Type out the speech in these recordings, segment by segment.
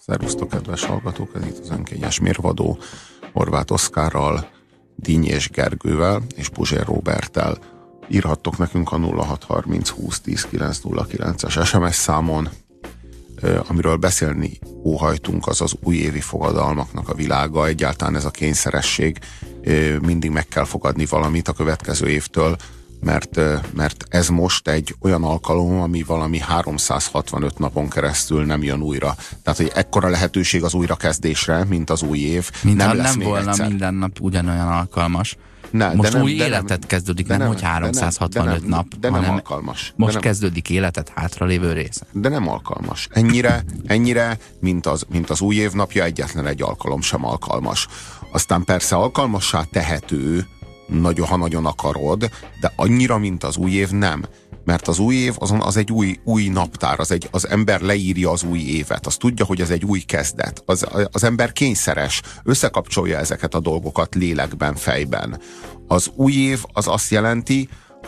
Szervusztok, kedves hallgatók! Ez itt az Önkényes Mérvadó, Horváth Oszkárral, Dínyés Gergővel és Puzsér Róberttel. Írhattok nekünk a 0630 20 10 909-es SMS számon. Amiről beszélni óhajtunk, az az újévi fogadalmaknak a világa. Egyáltalán ez a kényszeresség, mindig meg kell fogadni valamit a következő évtől, mert ez most egy olyan alkalom, ami valami 365 napon keresztül nem jön újra. Tehát, hogy ekkora lehetőség az újrakezdésre, mint az új év. Mintha nem volna egyszer. minden nap ugyanolyan alkalmas. Most új életet kezdődik, nem hogy 365 nap, hanem alkalmas. Most kezdődik életet hátralévő része. De nem alkalmas. Ennyire mint az új év napja, egyetlen egy alkalom sem alkalmas. Aztán persze alkalmassá tehető, ha nagyon akarod, de annyira, mint az új év nem. Mert az új év az egy új naptár, az ember leírja az új évet, az tudja, hogy ez egy új kezdet. Az ember kényszeres, összekapcsolja ezeket a dolgokat lélekben, fejben. Az új év az azt jelenti,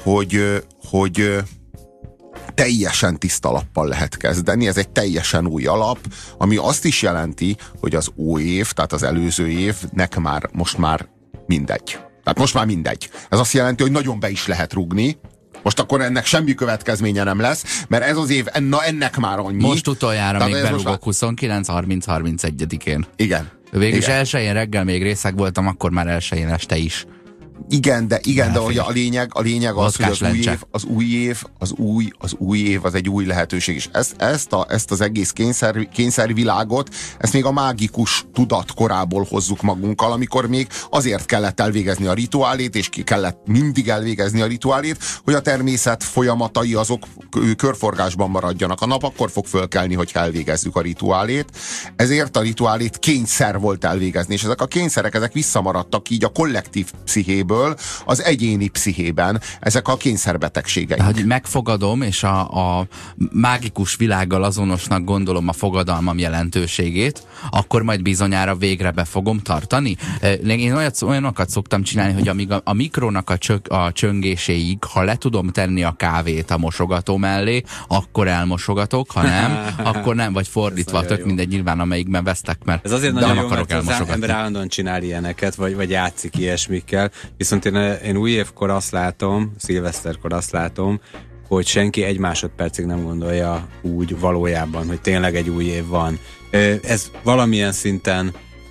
hogy teljesen tiszta lappal lehet kezdeni, ez egy teljesen új alap, ami azt is jelenti, hogy az új év, tehát az előző évnek most már mindegy. Tehát most már mindegy. Ez azt jelenti, hogy nagyon be is lehet rugni. Most akkor ennek semmi következménye nem lesz, mert ez az év, ennek már annyi. Most utoljára tehát még berúgok 29, 30, 31-én. Igen. Végülis elsőjén reggel még részeg voltam, akkor már elsőjén este is. Igen, de hogy a lényeg az, hogy az új év az egy új lehetőség, és ezt az egész kényszervilágot, ezt még a mágikus tudat korából hozzuk magunkkal, amikor még azért kellett elvégezni a rituálét, és kellett mindig elvégezni a rituálét, hogy a természet folyamatai azok körforgásban maradjanak. A nap akkor fog fölkelni, hogy elvégezzük a rituálét, ezért a rituálét kényszer volt elvégezni, és ezek a kényszerek, ezek visszamaradtak így a kollektív pszichéből az egyéni pszichében, ezek a kényszerbetegségeink. Hogy megfogadom, és a mágikus világgal azonosnak gondolom a fogadalmam jelentőségét, akkor majd bizonyára végre be fogom tartani. Én olyanokat szoktam csinálni, hogy amíg a mikrónak a csöngéséig, ha le tudom tenni a kávét a mosogató mellé, akkor elmosogatok, ha nem, akkor nem, vagy fordítva, tök mindegy, nyilván amelyikben vesztek, mert ez azért nagyon jó, mert az ember állandóan csinál ilyeneket, vagy játszik ilyesmikkel. Viszont én új évkor azt látom, szilveszterkor azt látom, hogy senki egy másodpercig nem gondolja úgy valójában, hogy tényleg egy új év van. Ez valamilyen szinten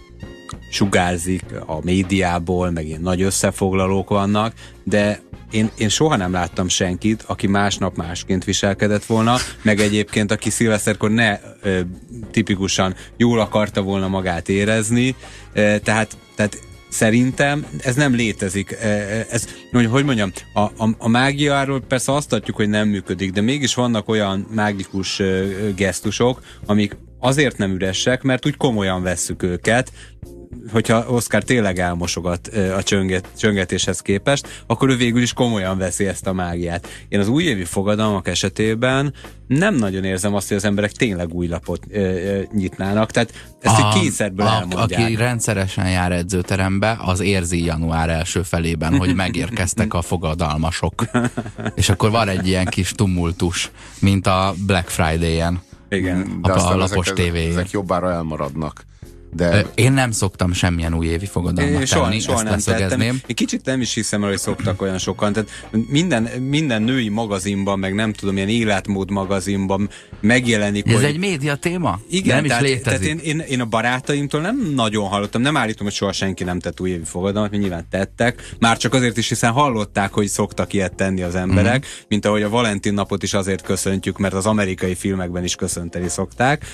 sugárzik a médiából, meg ilyen nagy összefoglalók vannak, de én soha nem láttam senkit, aki másnap másként viselkedett volna, meg egyébként, aki szilveszterkor ne tipikusan jól akarta volna magát érezni, tehát szerintem ez nem létezik. Ez, hogy mondjam, a mágiáról persze azt tartjuk, hogy nem működik, de mégis vannak olyan mágikus gesztusok, amik azért nem üresek, mert úgy komolyan vesszük őket. Hogyha Oszkár tényleg elmosogat a csöngetéshez képest, akkor ő végül is komolyan veszi ezt a mágiát. Én az újévi fogadalmak esetében nem nagyon érzem azt, hogy az emberek tényleg új lapot nyitnának, tehát ezt egy kényszerből elmondják. Aki rendszeresen jár edzőterembe, az érzi január első felében, hogy megérkeztek a fogadalmasok. És akkor van egy ilyen kis tumultus, mint a Black Friday-en. Igen, de a lapos tévéjén. Ezek jobbára elmaradnak. De... Én nem szoktam semmilyen újévi fogadalmat tenni, soha ezt nem leszögezném. Én kicsit nem is hiszem el, hogy szoktak olyan sokan. Tehát minden női magazinban, meg nem tudom, ilyen életmód magazinban megjelenik. Ez egy média téma? Igen, nem is létezik. Tehát én a barátaimtól nem nagyon hallottam, nem állítom, hogy soha senki nem tett újévi fogadalmat, mert nyilván tettek. Már csak azért is, hiszen hallották, hogy szoktak ilyet tenni az emberek, mint ahogy a Valentin napot is azért köszöntjük, mert az amerikai filmekben is köszönteni szokták.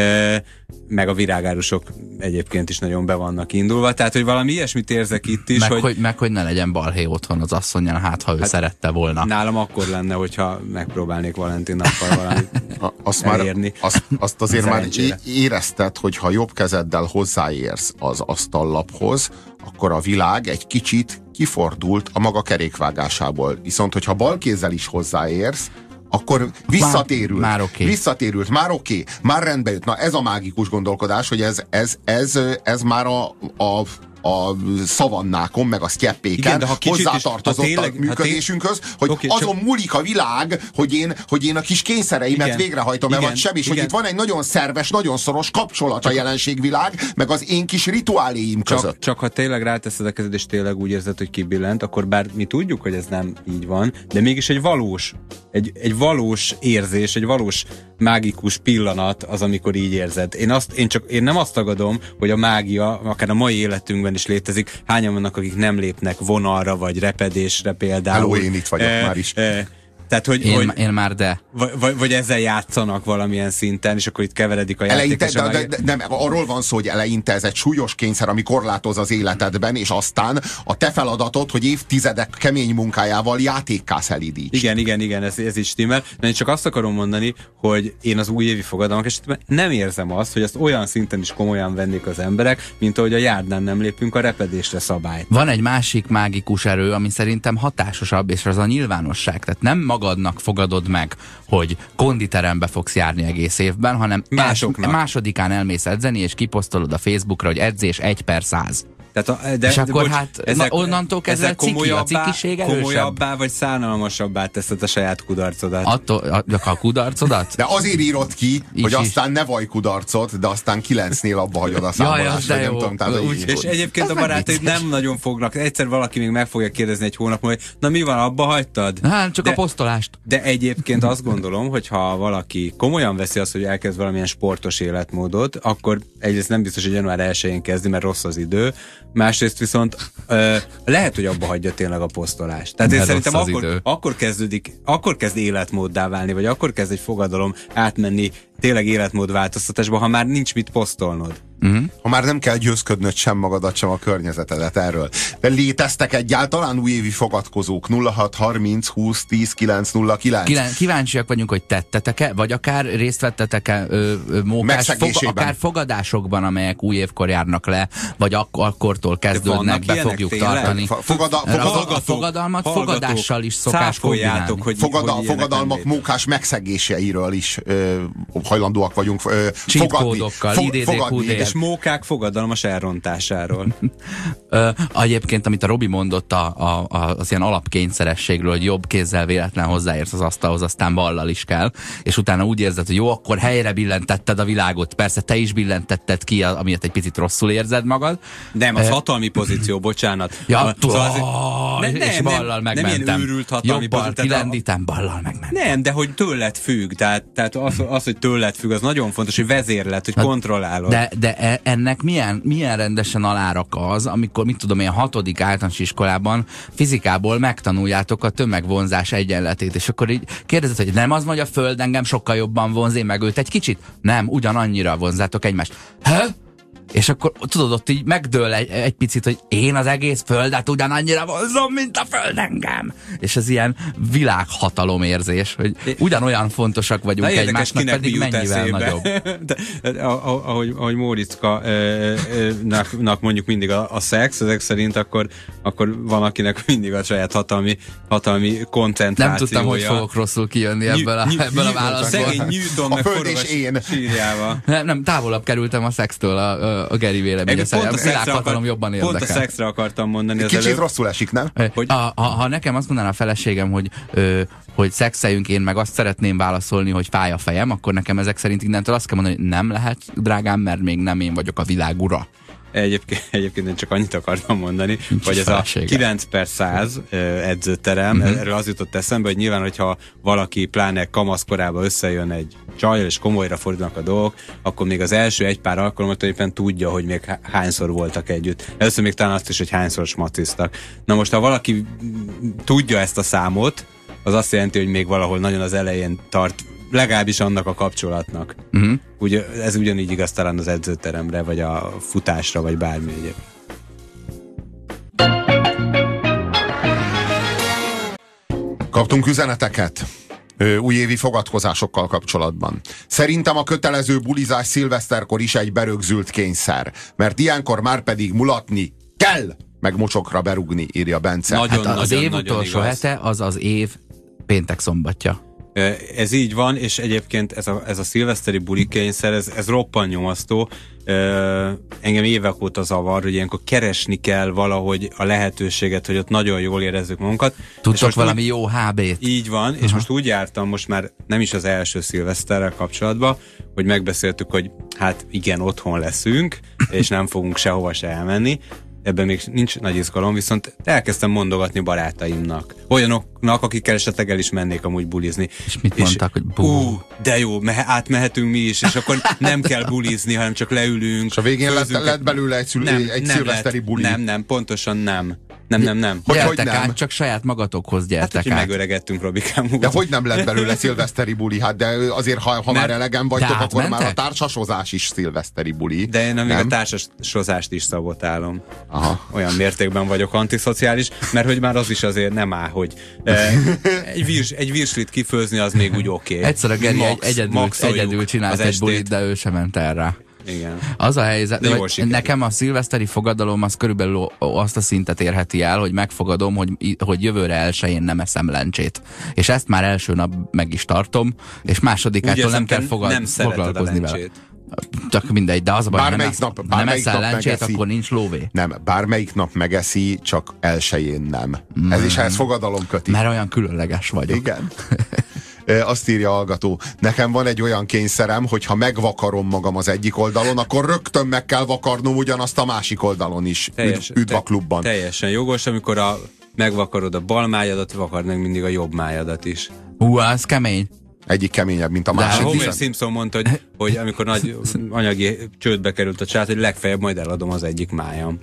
Meg a virágárusok egyébként is nagyon be vannak indulva, tehát hogy valami ilyesmit érzek itt is, hogy ne legyen balhé otthon az asszonnyal, hát ha ő szerette volna. Nálam akkor lenne, hogyha megpróbálnék Valentin nappal valamit elérni. Azt azért már érezted, hogy ha jobb kezeddel hozzáérsz az asztallaphoz, akkor a világ egy kicsit kifordult a maga kerékvágásából. Viszont, hogyha bal kézzel is hozzáérsz, akkor visszatérült. Már oké. Visszatérült, már oké. Már rendbe jött. Na ez a mágikus gondolkodás, hogy ez már a szavannákon, meg a sztyeppéken hozzátartozott a működésünkhöz, hogy azon múlik a világ, hogy én a kis kényszereimet végrehajtom-e vagy sem, és hogy itt van egy nagyon szerves, nagyon szoros kapcsolat a jelenségvilág, meg az én kis rituáléim között. Csak ha tényleg ráteszed a kezed, és tényleg úgy érzed, hogy kibillent, akkor bár mi tudjuk, hogy ez nem így van, de mégis egy valós érzés, egy valós mágikus pillanat az, amikor így érzed. Én nem azt tagadom, hogy a mágia akár a mai életünkben is létezik. Hányan vannak, akik nem lépnek vonalra, vagy repedésre például. Hello, én itt vagyok már is. Tehát, én már vagy ezzel játszanak valamilyen szinten, és akkor itt keveredik a játék. Nem, arról van szó, hogy eleinte ez egy súlyos kényszer, ami korlátoz az életedben, és aztán a te feladatod, hogy évtizedek kemény munkájával játékká szelídíts. Igen, ez is stimmel. De én csak azt akarom mondani, hogy én az újévi fogadalmak esetben nem érzem azt, hogy ezt olyan szinten is komolyan vennék az emberek, mint ahogy a járdán nem lépünk a repedésre szabályt. Van egy másik mágikus erő, ami szerintem hatásosabb, és az a nyilvánosság. Tehát nem magadnak fogadod meg, hogy konditerembe fogsz járni egész évben, hanem másodikán elmész edzeni, és kiposztolod a Facebookra, hogy edzés 1/100. És akkor onnantól kezdve a cikiség erősebb. Komolyabbá vagy szánalmasabbá teszed a saját kudarcodat. A kudarcodat? De azért írod ki, hogy aztán ne vaj kudarcot, de aztán 9-nél abba hagyod a számolást. És egyébként a barátaid nem nagyon fognak. Egyszer valaki még meg fogja kérdezni egy hónap múlva, hogy na mi van, abba hagytad? Csak a posztolást. De egyébként azt gondolom, hogy ha valaki komolyan veszi azt, hogy elkezd valamilyen sportos életmódot, akkor egyrészt nem biztos, hogy január 1-én kezdi, mert rossz az idő. Másrészt viszont lehet, hogy abba hagyja tényleg a posztolást. Tehát én szerintem akkor kezd életmóddá válni, vagy akkor kezd egy fogadalom átmenni tényleg életmódváltoztatásba, ha már nincs mit posztolnod. Ha már nem kell győzködnöd sem magadat, sem a környezetedet erről. De léteztek egyáltalán újévi fogadkozók? 0630 20 10 909. Kíváncsiak vagyunk, hogy tettetek-e, vagy akár részt vettetek-e akár fogadásokban, amelyek új évkor járnak le, vagy akkortól kezdődnek, be fogjuk tartani. A fogadalmat fogadással is szokás kombinálni. Fogadalmak mókás megszegéseiről is hajlandóak vagyunk cheat-kódokkal, és mókák fogadalmas elrontásáról. Egyébként, amit a Robi mondott az ilyen alapkényszerességről, hogy jobb kézzel véletlen hozzáérsz az asztalhoz, aztán ballal is kell, és utána úgy érzed, hogy jó, akkor helyre billentetted a világot. Persze te is billentetted ki, amiatt egy picit rosszul érzed magad. Nem, az hatalmi pozíció, bocsánat. És ballal megmentem. Nem ilyen őrült hatalmi pozíció. Kilendítem, ballal megmentem. Nem, de hogy tőled függ. Tehát az, hogy tőled függ, az nagyon fontos, hogy vezérled, hogy kontrollálod. De ennek milyen rendesen alárak az, amikor, mit tudom én, a 6. általános iskolában fizikából megtanuljátok a tömegvonzás egyenletét, és akkor így kérdezed, hogy nem az, hogy a Föld engem sokkal jobban vonz, én meg őt egy kicsit? Nem, ugyanannyira vonzátok egymást. És akkor tudod, ott így megdől egy picit, hogy én az egész Földet ugyanannyira vonzom, mint a Föld engem. És ez ilyen világhatalom érzés, hogy ugyanolyan fontosak vagyunk egymásnak, pedig mennyivel nagyobb. De, ahogy Móriczka-nak mondjuk mindig a szex, ezek szerint akkor van akinek mindig a saját hatalmi koncentrációja. Nem tudtam, hogy fogok rosszul kijönni ebből a válaszból. Szegény Newton meg forgas sírjával. Nem, távolabb kerültem a szextől a Geri véleménye szerint. A világhatalom jobban érdekel. Pont a szexre akartam mondani. Kicsit rosszul esik, nem? Ha nekem azt mondaná a feleségem, hogy szexeljünk, én meg azt szeretném válaszolni, hogy fáj a fejem, akkor nekem ezek szerint innentől azt kell mondani, hogy nem lehet, drágám, mert még nem én vagyok a világ ura. Egyébként én csak annyit akartam mondani, hogy ez a 9/100 edzőterem, erről az jutott eszembe, hogy nyilván, hogyha valaki pláne kamaszkorában összejön egy csajjal, és komolyra fordulnak a dolgok, akkor még az első egy pár alkalommal éppen tudja, hogy még hányszor voltak együtt. Először még talán azt is, hogy hányszor smaciztak. Na most, ha valaki tudja ezt a számot, az azt jelenti, hogy még valahol nagyon az elején tart, legalábbis annak a kapcsolatnak. Ugye, ez ugyanígy igaz talán az edzőteremre, vagy a futásra, vagy bármi egyéb. Kaptunk üzeneteket újévi fogadkozásokkal kapcsolatban. Szerintem a kötelező bulizás szilveszterkor is egy berögzült kényszer, mert ilyenkor már pedig mulatni kell, meg mocsokra berugni, írja Bence. Az év utolsó hete az év péntek szombatja. Ez így van, és egyébként ez a szilveszteri bulikényszer, ez roppant nyomasztó. Engem évek óta zavar, hogy ilyenkor keresni kell valahogy a lehetőséget, hogy ott nagyon jól érezzük magunkat. Tudtok valami jó HB-t. Így van, és most úgy jártam, most már nem is az első szilveszterrel kapcsolatban, hogy megbeszéltük, hogy hát igen, otthon leszünk, és nem fogunk sehova se elmenni. Ebben még nincs nagy izgalom, viszont elkezdtem mondogatni barátaimnak. Olyanoknak, akikkel esetleg el is mennék amúgy bulizni. És mit mondtak, hogy de jó, átmehetünk mi is, és akkor nem kell bulizni, hanem csak leülünk. És a végén lett belőle egy szilveszteri buli. Nem, pontosan nem. Nem. Gyertek át, csak saját magatokhoz gyertek át. Megöregettünk, Robikám. De hogy nem lett belőle szilveszteri buli? Hát de azért, ha már elegem vagytok, akkor már a társasozás is szilveszteri buli. De én még a társasozást is szabotálom. Aha. Olyan mértékben vagyok antiszociális, mert hogy már az is azért nem áll, hogy egy virslit kifőzni, az még úgy oké. Egyszer a Geri egyedül csinált egy bulit, de ő sem ment el rá. Igen. Az a helyzet, hogy nekem a szilveszteri fogadalom az körülbelül azt a szintet érheti el, hogy megfogadom, hogy jövőre elsőjén nem eszem lencsét. És ezt már első nap meg is tartom, és másodikától nem kell foglalkozni vele. Csak mindegy, de az a baj, nem eszel lencsét, akkor nincs lóvé. Nem, bármelyik nap megeszi, csak elsőjén nem. Ez is ehhez fogadalom köti. Mert olyan különleges vagyok. Igen. Azt írja a hallgató, nekem van egy olyan kényszerem, hogy ha megvakarom magam az egyik oldalon, akkor rögtön meg kell vakarnom ugyanazt a másik oldalon is. Üdv a klubban. Teljesen jogos, amikor megvakarod a bal májadat, vakard meg mindig a jobb májadat is. Az kemény. Egyik keményebb, mint a másik. Homer Simpson mondta, hogy amikor nagy anyagi csődbe került a család, hogy legfeljebb majd eladom az egyik májam.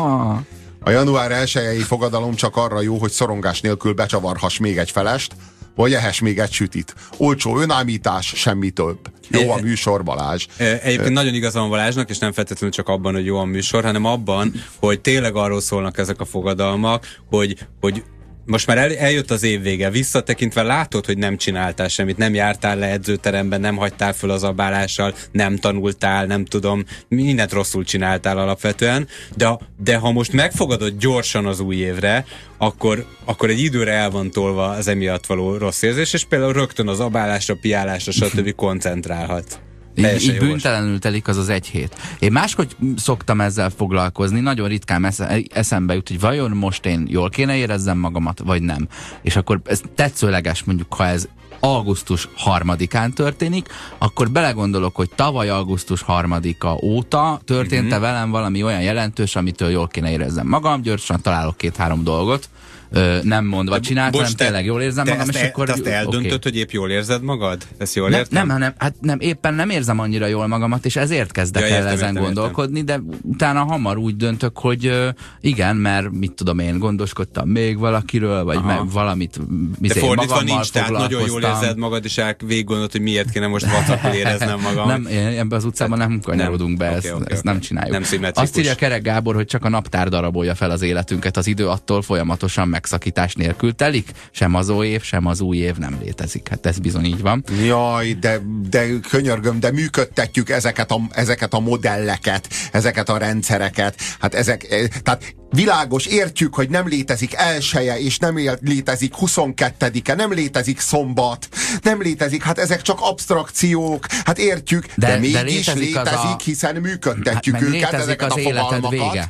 A január 1-i fogadalom csak arra jó, hogy szorongás nélkül becsavarhass még egy felest, vagy ehess még egy sütit. Olcsó önállítás, semmi több. Jó a műsor, Balázs. Egyébként nagyon igaza van Balázsnak, és nem feltétlenül csak abban, hogy jó a műsor, hanem abban, hogy tényleg arról szólnak ezek a fogadalmak, hogy most már eljött az év vége, visszatekintve látod, hogy nem csináltál semmit, nem jártál le edzőteremben, nem hagytál föl az abálással, nem tanultál, nem tudom, mindent rosszul csináltál alapvetően, de ha most megfogadod gyorsan az új évre, akkor egy időre el van tolva az emiatt való rossz érzés, és például rögtön az abálásra, piálásra, stb. Koncentrálhat. Így bűntelenül telik az egy hét. Én máshogy szoktam ezzel foglalkozni, nagyon ritkán eszembe jut, hogy vajon most én jól kéne érezzem magamat, vagy nem. És akkor ez tetszőleges, mondjuk, ha ez augusztus 3-án történik, akkor belegondolok, hogy tavaly augusztus 3-a óta történt-e velem valami olyan jelentős, amitől jól kéne érezzem magam, gyorsan találok 2-3 dolgot, nem mondva csináltam, hanem tényleg jól érzem magam, és akkor... Te azt eldöntöd, hogy épp jól érzed magad? Ezt jól értem? Nem, éppen nem érzem annyira jól magamat, és ezért kezdek el ezen gondolkodni, de utána hamar úgy döntök, hogy igen, mert mit tudom én, gondoskodtam még valakiről, vagy valamit de fordítva nincs, tehát nagyon jól érzed magad, és végig gondolod, hogy miért kéne most vacakul éreznem magam. Nem, ebben az utcában nem kanyarodunk be, ezt nem csináljuk. Azt írja Kerek Gábor, hogy csak a naptár darabolja fel az életünket, az idő attól folyamatosan megszakítás nélkül telik, sem az új év, sem az új év nem létezik. Hát ez bizony így van. Jaj, de könyörgöm, de működtetjük ezeket a modelleket, ezeket a rendszereket. Hát tehát világos, értjük, hogy nem létezik elsője, és nem létezik 22-e, nem létezik szombat, nem létezik, hát ezek csak abstrakciók, hát értjük, de mégis létezik, hiszen működtetjük őket, ezeket a fogalmakat.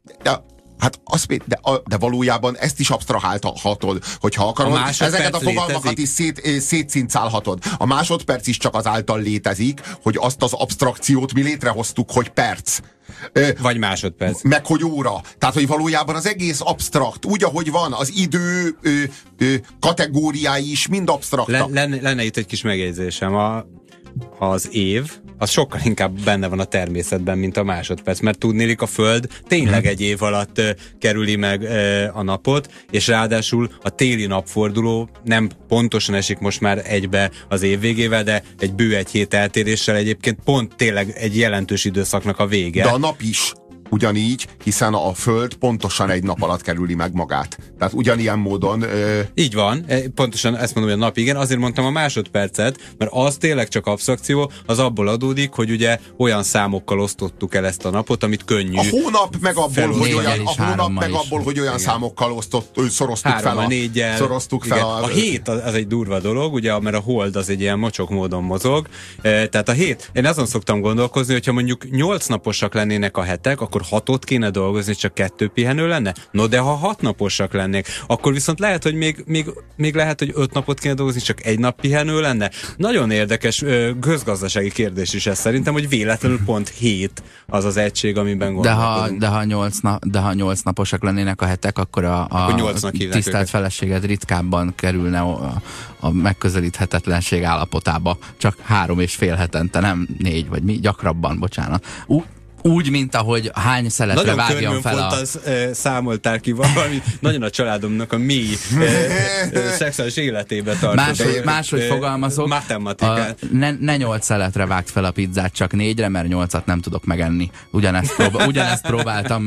De valójában ezt is absztrahálhatod, hogyha akarod, ezeket a fogalmakat is szétszincálhatod. A másodperc is csak azáltal létezik, hogy azt az abstrakciót mi létrehoztuk, hogy perc. Vagy másodperc. Meg hogy óra. Tehát, hogy valójában az egész absztrakt, úgy, ahogy van, az idő kategóriái is mind absztraktak. Lenne itt egy kis megjegyzésem. Az év, az sokkal inkább benne van a természetben, mint a másodperc, mert tudnélik a Föld tényleg egy év alatt kerüli meg a napot, és ráadásul a téli napforduló nem pontosan esik most már egybe az év végével, de egy bő egy hét eltéréssel egyébként pont tényleg egy jelentős időszaknak a vége. De a nap is. Ugyanígy, hiszen a Föld pontosan egy nap alatt kerüli meg magát. Tehát ugyanilyen módon... Így van, pontosan ezt mondom, hogy a nap, igen, azért mondtam a másodpercet, mert az tényleg csak absztrakció, az abból adódik, hogy ugye olyan számokkal osztottuk el ezt a napot, amit könnyű. A hónap meg abból, hogy olyan számokkal szoroztuk fel. 4-jel. Szoroztuk fel a hét az egy durva dolog, ugye, mert a hold az egy ilyen mocsok módon mozog. Tehát a hét, én azon szoktam gondolkozni, hogyha mondjuk 8 naposak lennének a hetek, akkor 6-ot kéne dolgozni, csak 2 pihenő lenne? No, de ha 6 naposak lennék, akkor viszont lehet, hogy még lehet, hogy 5 napot kéne dolgozni, csak 1 nap pihenő lenne? Nagyon érdekes közgazdasági kérdés is ez szerintem, hogy véletlenül pont 7 az az egység, amiben gondolkodunk. De ha 8 naposak lennének a hetek, akkor a tisztelt feleséged ritkábban kerülne a megközelíthetetlenség állapotába. Csak 3,5 hetente, nem 4 vagy mi, gyakrabban, bocsánat. Úgy, mint ahogy hány szeletre vágjam fel a... számoltál ki valami, nagyon a családomnak a mély szexuális életébe tartott. Máshogy fogalmazok, ne 8 szeletre vágd fel a pizzát, csak 4-re, mert 8-at nem tudok megenni. Ugyanezt próbáltam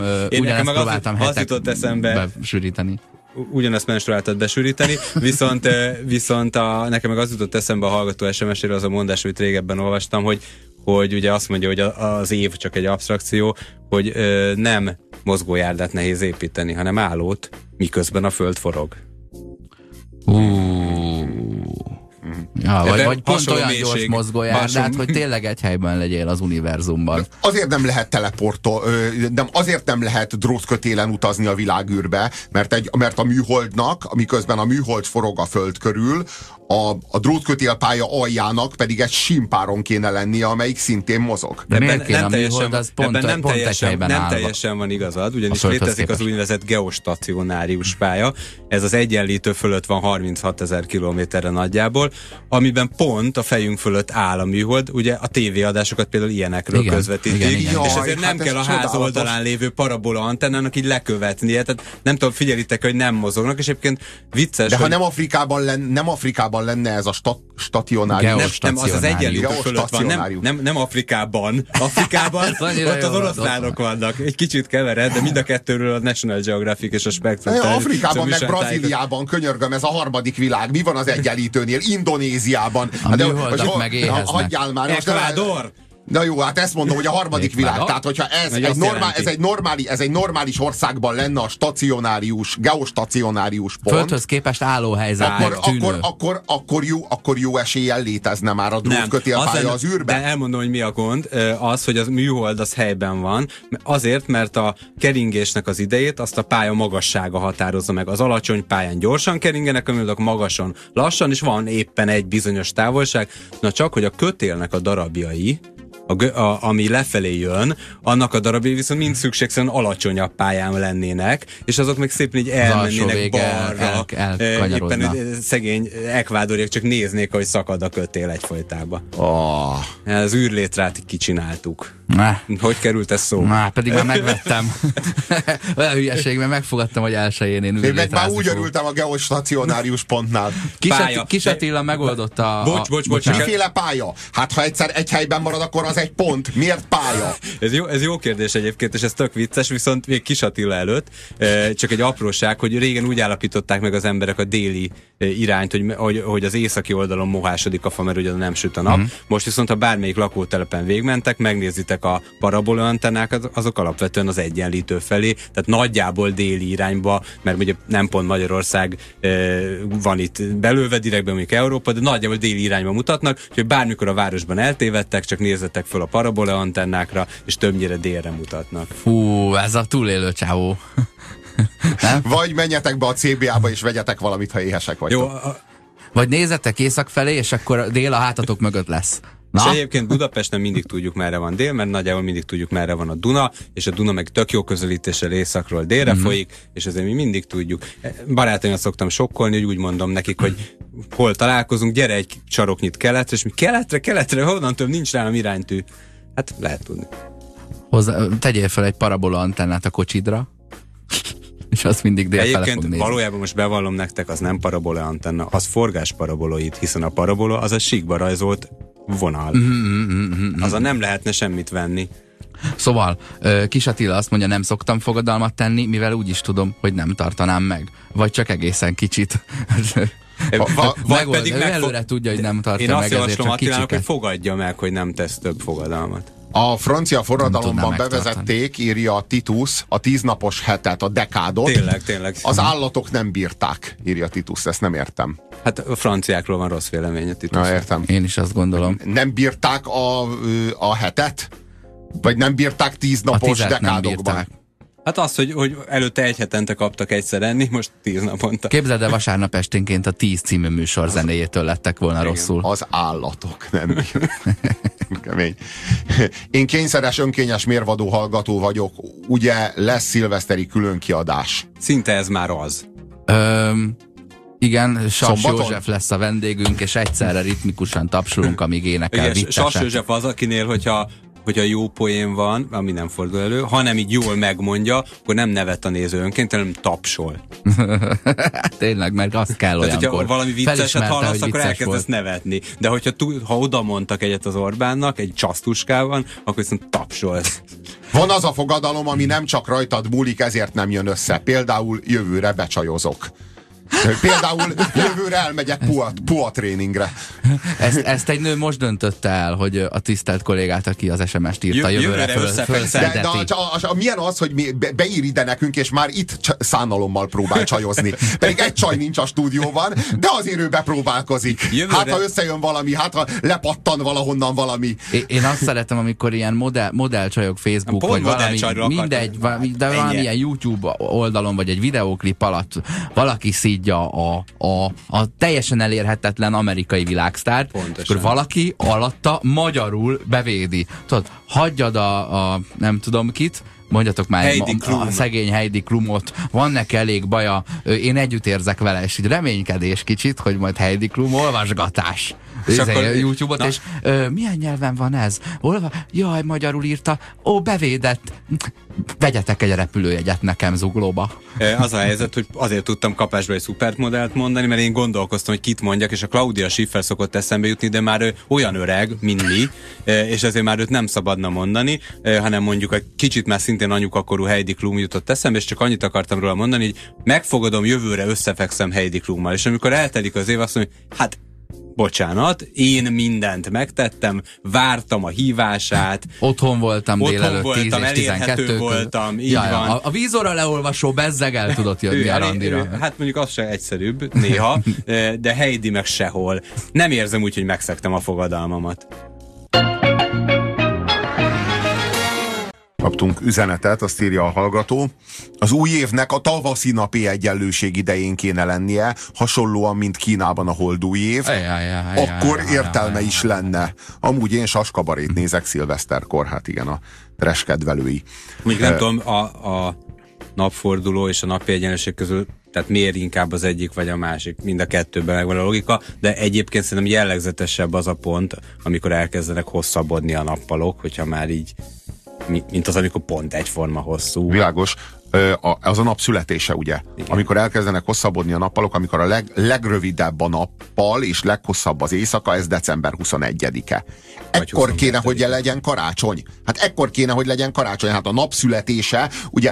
hetek besűríteni. Ugyanezt menstruáltad besűríteni, viszont nekem meg az jutott eszembe a hallgató SMS-ére az a mondás, amit régebben olvastam, hogy ugye azt mondja, hogy az év csak egy absztrakció, hogy nem mozgójárdát nehéz építeni, hanem állót, miközben a föld forog. Vagy pont olyan gyors mozgójárdát, hogy tényleg egy helyben legyél az univerzumban. Azért nem lehet azért nem lehet drótkötélen utazni a világűrbe, mert a műholdnak, miközben a műhold forog a föld körül, a drótkkötélpálya aljának pedig egy simpáron kéne lennie, amelyik szintén mozog. De miért kéne a műhold, az pont egy helyben nem teljesen van igazad, ugyanis létezik az úgynevezett geostacionárius pálya. Ez az egyenlítő fölött van 36 000 kilométerre nagyjából, amiben pont a fejünk fölött áll a műhold, ugye a tévéadásokat például ilyenekről közvetítik, és ezért nem kell a ház oldalán lévő parabola antennának így lekövetnie, tehát nem tudom, figyelitek, hogy nem mozognak, és egyébként vicces. De ha nem Afrikában lenne ez a stacionárius. Nem, az egyenlítő fölött van, nem Afrikában. Ott az oroszlánok vannak. Egy kicsit kevered, de mind a kettőről a National Geographic és a Spectrum. Afrikában meg Brazíliában, könyörgöm, ez a harmadik világ. Mi van az egyenlítőnél? Indonéziában. Hagyjál már. Ecuador. Na jó, hát ezt mondom, hogy a harmadik világ. Tehát, hogyha ez egy normális országban lenne a geostacionárius pont. Földhöz képest álló helyzet. Akkor jó eséllyel létezne már a drótkötélpálya az űrben. De elmondom, hogy mi a gond. Az, hogy a műhold az helyben van. Azért, mert a keringésnek az idejét azt a pálya magassága határozza meg. Az alacsony pályán gyorsan keringenek, a műholdok magasan lassan, és van éppen egy bizonyos távolság. Na csak, hogy a kötélnek a darabjai, ami lefelé jön, annak a darabjai viszont mind szükségszerűen alacsonyabb pályán lennének, és azok meg szépen így elmennének balra. Éppen szegény ekvádoriak csak néznék, hogy szakad a kötél egyfolytában. Az űrlétrát kicsináltuk. Hogy került ez szó? Pedig már megvettem. Olyan hülyeség, mert megfogadtam, hogy elsőjén én űrlétrázni. Én meg már úgy örültem a geostacionárius pontnál. Kis Attila megoldotta Bocs. Miféle pálya? Hát ha egyszer egy helyben marad, akkor az egy pont. Miért pálya? Ez jó kérdés egyébként, és ez tök vicces, viszont még Kis Attila előtt csak egy apróság, hogy régen úgy állapították meg az emberek a déli irányt, hogy az északi oldalon mohásodik a fa, mert ugye nem süt a nap. Most viszont, ha bármelyik lakótelepen végmentek, megnézitek a parabola antennákat, azok alapvetően az egyenlítő felé, tehát nagyjából déli irányba, mert ugye nem pont Magyarország van itt belőve, direktben mondjuk Európa, de nagyjából déli irányba mutatnak, hogy bármikor a városban eltévedtek, csak nézzetek föl a parabola antennákra, és többnyire délre mutatnak. Fú, ez a túlélő csávó. Vagy menjetek be a CBA-ba és vegyetek valamit, ha éhesek vagytok. Jó, vagy nézzetek észak felé, és akkor dél a hátatok mögött lesz. Na? És egyébként Budapesten mindig tudjuk, merre van dél, mert nagyjából mindig tudjuk, merre van a Duna, és a Duna meg tök jó közelítéssel északról délre folyik, és ezért mi mindig tudjuk. Barátaimmal szoktam sokkolni, hogy úgy mondom nekik, hogy hol találkozunk, gyere egy saroknyit keletre, és mi keletre, honnan több nincs nálam iránytű. Hát lehet tudni. Tegyél fel egy parabola antennát a kocsidra, és azt mindig délfele fog nézni. Valójában most bevallom nektek, az nem parabola antenna, az forgás paraboloid, hiszen a parabola az a síkba rajzolt vonal. Azon nem lehetne semmit venni. Szóval Kis Attila azt mondja, nem szoktam fogadalmat tenni, mivel úgy is tudom, hogy nem tartanám meg. Vagy csak egészen kicsit. Vagy pedig előre tudja, hogy nem tartja meg, ezért csak kicsiket. Én azt javaslom Attilának, hogy fogadja meg, hogy nem tesz több fogadalmat. A francia forradalomban bevezették, írja a Titus, a 10 napos hetet, a dekádot. Tényleg. Az állatok nem bírták, írja Titus, ezt nem értem. Hát a franciákról van rossz vélemény a Titus. Na, értem. Én is azt gondolom. Nem bírták a hetet? Vagy nem bírták 10 napos dekádokban? Hát az, hogy előtte egy hetente kaptak egyszer enni, most 10 naponta. Képzeld el, vasárnap esténként a 10 című műsor zenéjétől lettek volna rosszul. Az állatok nem. Kemény. Én kényszeres, önkényes mérvadó hallgató vagyok. Ugye lesz szilveszteri különkiadás? Szinte ez már az. Igen, Sas József lesz a vendégünk, és egyszerre ritmikusan tapsolunk, amíg énekel viccesen. Sas József az, akinél, hogyha jó poén van, ami nem fordul elő, hanem így jól megmondja, akkor nem nevet a néző önként, hanem tapsol. Tényleg, mert azt kell olyankor. Tehát, hogyha valami vicceset hallasz, akkor elkezdesz nevetni. De ha oda mondtak egyet az Orbánnak, egy csasztuskában, akkor viszont tapsolsz. Van az a fogadalom, ami nem csak rajtad múlik, ezért nem jön össze. Például jövőre becsajozok. Például jövőre elmegyek PUA tréningre. Ezt egy nő most döntötte el, hogy a tisztelt kollégát, aki az SMS-t írta, jövőre fölszedeti. De milyen az, hogy beír ide nekünk, és már itt szánalommal próbál csajozni. Pedig egy csaj nincs a stúdióban, de azért ő bepróbálkozik. Jövőre... Hát ha összejön valami, hát ha lepattan valahonnan valami. Én azt szeretem, amikor ilyen modellcsajok Facebook, vagy valami, mindegy, de valamilyen YouTube oldalon, vagy egy videóklip alatt valaki szídja a teljesen elérhetetlen amerikai világsztárt, akkor valaki alatta magyarul bevédi. Tudod, hagyjad a nem tudom kit, mondjatok már a szegény Heidi Klumot, van neki elég baja, én együtt érzek vele, és így reménykedés kicsit, hogy majd Heidi Klum olvasgatás. YouTube-ot, és milyen nyelven van ez? Jaj, magyarul írta, bevédett. Vegyetek egy repülőjegyet nekem Zuglóba. Az a helyzet, hogy azért tudtam kapásba egy szupermodellt mondani, mert én gondolkoztam, hogy kit mondjak, és a Claudia Schiffer szokott eszembe jutni, de már ő olyan öreg, mint mi, és ezért már őt nem szabadna mondani, hanem mondjuk egy kicsit már szintén anyukakorú Heidi Klum jutott eszembe, és csak annyit akartam róla mondani, hogy megfogadom, jövőre összefekszem Heidi Klummal, és amikor eltelik az év, azt mondja, hát bocsánat, én mindent megtettem, vártam a hívását. Otthon voltam délelőtt 10 és 12 voltam, így van. A vízorra leolvasó bezzeg el tudott jönni a randira. Hát mondjuk az se egyszerűbb, néha, de Heidi meg sehol. Nem érzem úgy, hogy megszegtem a fogadalmamat. Kaptunk üzenetet, azt írja a hallgató. Az új évnek a tavaszi napi egyenlőség idején kéne lennie, hasonlóan, mint Kínában a holdúj év. Akkor értelme is lenne. Amúgy én saskabarét nézek szilveszterkor, hát igen, a trash kedvelői. Mondjuk nem tudom, a napforduló és a napi egyenlőség közül, tehát miért inkább az egyik vagy a másik, mind a kettőben megvan a logika, de egyébként szerintem jellegzetesebb az a pont, amikor elkezdenek hosszabbodni a nappalok, hogyha már így mint az, amikor pont egyforma hosszú. Világos. Az a nap születése, ugye? Igen. Amikor elkezdenek hosszabbodni a nappalok, amikor a legrövidebb a nappal, és leghosszabb az éjszaka, ez december 21-e. Ekkor kéne, hogy legyen karácsony. Hát ekkor kéne, hogy legyen karácsony. Hát a nap születése, ugye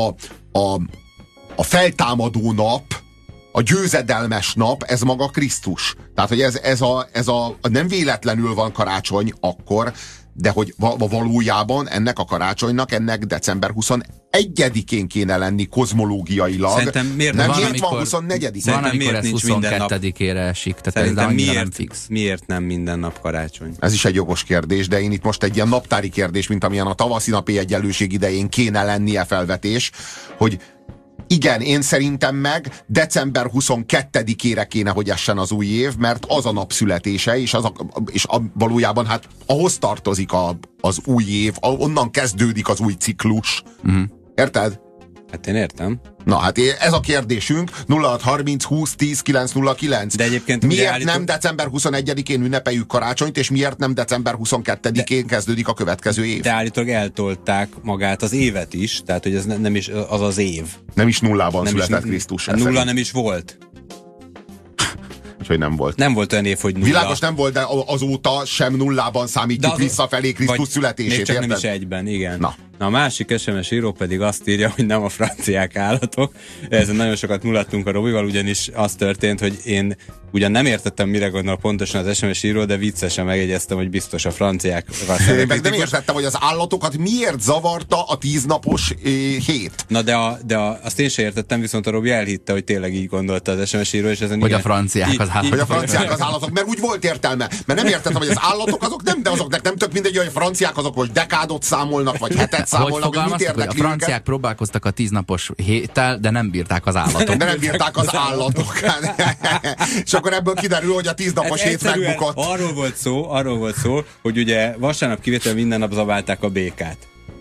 a feltámadó nap, a győzedelmes nap, ez maga Krisztus. Tehát, hogy ez a nem véletlenül van karácsony akkor, de hogy valójában ennek a karácsonynak, ennek december 21-én kéne lenni kozmológiailag. Szerintem miért nem van 24-én? Van, amikor ez 22-ére esik, tehát ez annyira nem fix. Miért nem minden nap karácsony? Ez is egy jogos kérdés, de én itt most egy ilyen naptári kérdés, mint amilyen a tavaszi napi egyenlőség idején kéne lennie felvetés, hogy igen, én szerintem meg december 22-ére kéne, hogy essen az új év, mert az a nap születése, és valójában hát ahhoz tartozik az új év, onnan kezdődik az új ciklus. Érted? Hát én értem. Na hát ez a kérdésünk, 0630 20 10 909. De egyébként miért nem december 21-én ünnepeljük karácsonyt, és miért nem december 22-én kezdődik a következő év? De állítólag eltolták magát az évet is, tehát hogy ez nem is az év. Nem is nullában nem született Krisztus. Nulla nem is volt. Hogy nem volt. Nem volt olyan év, hogy nulla. Világos nem volt, de azóta sem nullában számítjuk visszafelé Krisztus születését. Még csak nem is egyben, igen. Na, a másik SMS író pedig azt írja, hogy nem a franciák állatok. Ezen nagyon sokat mulattunk a Robival, ugyanis az történt, hogy én ugyan nem értettem, mire gondol pontosan az SMS író, de viccesen megjegyeztem, hogy biztos a franciák. Én meg nem értettem, hogy az állatokat miért zavarta a 10 napos hét. Na de azt én sem értettem, viszont a Robi elhitte, hogy tényleg így gondolta az SMS író, és ezen hogy a franciák az állatok. Hogy a franciák az állatok, mert úgy volt értelme. Mert nem értettem, hogy az állatok azok nem, de azoknak nem tök mindegy, hogy a franciák azok most dekádot számolnak, vagy hetet számolnak, hogy mit érdekli a franciák őket? Próbálkoztak a 10 napos héttel, de nem bírták az állatok. De nem bírták az állatok. És akkor ebből kiderül, hogy a 10 napos hét megbukott. Arról volt szó, hogy ugye vasárnap kivétel minden nap zabálták a békát.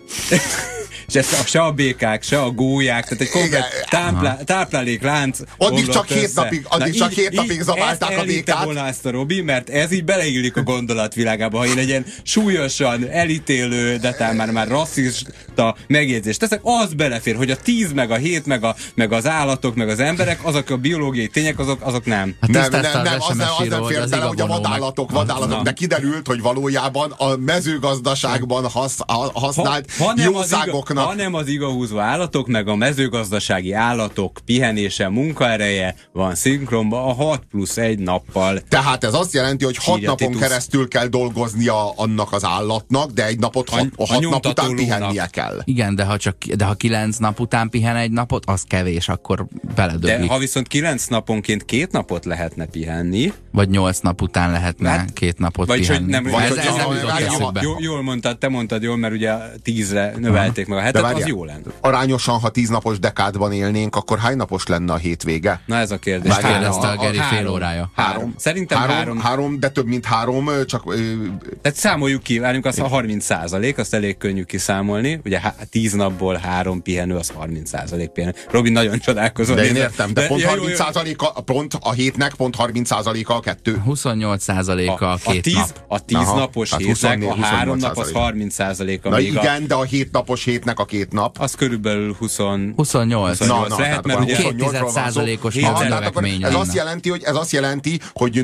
És ezt se a békák, se a gólyák, tehát egy komplet tápláléklánc. Addig csak 7 napig zabálták a békát. Volna ezt a Robi, mert ez így beleillik a gondolatvilágába, ha én egy ilyen súlyosan elítélő, de talán már rasszista megjegyzést teszek, az belefér, hogy a 10 meg a 7 meg az állatok, meg az emberek, azok a biológiai tények, azok nem. Nem, az nem fér bele, hogy a vadállatok, de kiderült, hogy valójában a mezőgazdaságban használt jószágoknak, hanem az igahúzó állatok, meg a mezőgazdasági állatok pihenése, munkaereje van szinkronban a 6+1 nappal. Tehát ez azt jelenti, hogy 6 napon keresztül kell dolgoznia annak az állatnak, de egy napot 6 nap után pihennie kell. Igen, de ha 9 nap után pihen egy napot, az kevés, akkor beledöglik. De ha viszont 9 naponként 2 napot lehetne pihenni, vagy 8 nap után lehetne 2 napot pihenni. Jól mondtad, te mondtad jól, mert ugye 10-re növelték meg a hetet, az jó lenne. Arányosan, ha 10 napos dekádban élnénk, akkor hány napos lenne a hétvége? Na ez a kérdés. Kérdezte a Geri fél órája. 3. Szerintem 3, de több mint 3, csak... Tehát számoljuk ki, várjunk azt a 30%, azt elég könnyű kiszámolni. Ugye 10 napból 3 pihenő, az 30% pihenő. Robi nagyon csodálkozott. De én értem, de pont 30%-a, pont a hétnek, pont 30%-a a 2. 28%-a a 2 nap. A 10 napos hétnek a 3 nap az 30%-a. Na igen, de a 7 napos hétnek a 2 nap. Az körülbelül 28 lehet, mert ugye 2,2%-os növekmény. Ez azt jelenti, hogy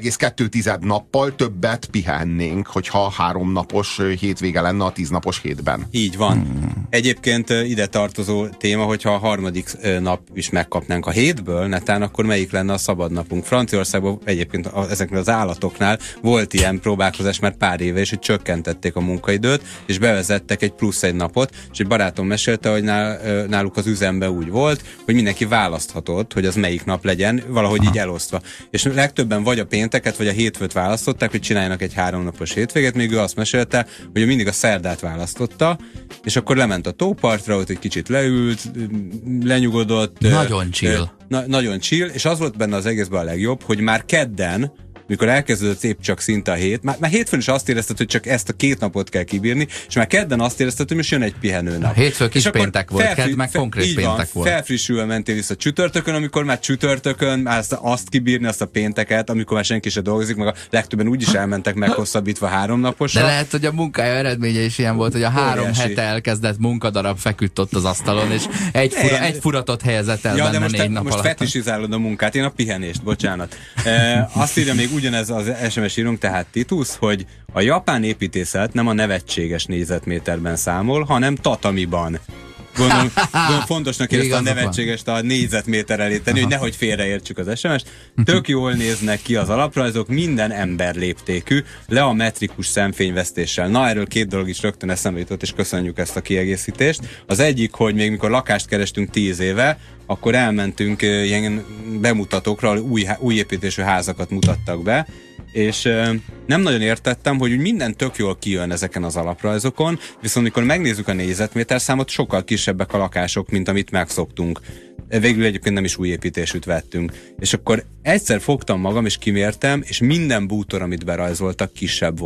0,2 nappal többet pihennénk, hogyha 3 napos hétvége lenne a 10 napos hétben. Így van. Egyébként ide tartozó téma, hogyha a harmadik nap is megkapnánk a hétből, netán akkor melyik lenne a szabad napunk? Franciaországban egyébként ezeknél az állatoknál volt ilyen próbálkozás már pár éve, és hogy csökkentették a munkaidőt, és bevezettek egy +1 napot, és egy barátom mesélte, hogy náluk az üzemben úgy volt, hogy mindenki választhatott, hogy az melyik nap legyen, valahogy így elosztva. És legtöbben vagy a pénteket, vagy a hétfőt választották, hogy csináljanak egy 3 napos hétvégét, még ő azt mesélte, hogy ő mindig a szerdát választotta, és akkor lement a tópartra, ott egy kicsit leült, lenyugodott. Nagyon chill. Nagyon chill, és az volt benne az egészben a legjobb, hogy már kedden, mikor elkezdődött épp csak szinte a hét, már hétfőn is azt érezted, hogy csak ezt a 2 napot kell kibírni, és már kedden azt érezted, hogy most jön egy pihenőnap. Hétfő kis péntek volt, kedd meg konkrét péntek volt. Felfrissülve mentél vissza csütörtökön, amikor már csütörtökön már azt kibírni, azt a pénteket, amikor már senki se dolgozik, meg a legtöbben úgyis elmentek meghosszabbítva 3 naposra. De lehet, hogy a munkája eredménye is ilyen volt, hogy a 3 hete elkezdett munkadarab feküdt ott az asztalon, és egy furatot helyezett el benne 4 nap alatt. Most fetisizálod a munkát, én a pihenést, bocsánat. Azt írja még ugyanez az SMS írunk, tehát Titus, hogy a japán építészet nem a nevetséges négyzetméterben számol, hanem tatamiban. Gondolom fontosnak érezte a nevetségest a négyzetméter elé tenni, hogy nehogy félreértsük az SMS-t. Tök jól néznek ki az alaprajzok, minden ember léptékű, le a metrikus szemfényvesztéssel. Na, erről 2 dolog is rögtön eszembe jutott, és köszönjük ezt a kiegészítést. Az egyik, hogy még mikor lakást kerestünk 10 éve, akkor elmentünk ilyen bemutatókra, új építésű házakat mutattak be, és nem nagyon értettem, hogy minden tök jól kijön ezeken az alaprajzokon, viszont mikor megnézzük a négyzetméter számot, sokkal kisebbek a lakások, mint amit megszoktunk. Végül egyébként nem is új építésűt vettünk. És akkor egyszer fogtam magam, és kimértem, és minden bútor, amit berajzoltak, kisebb volt.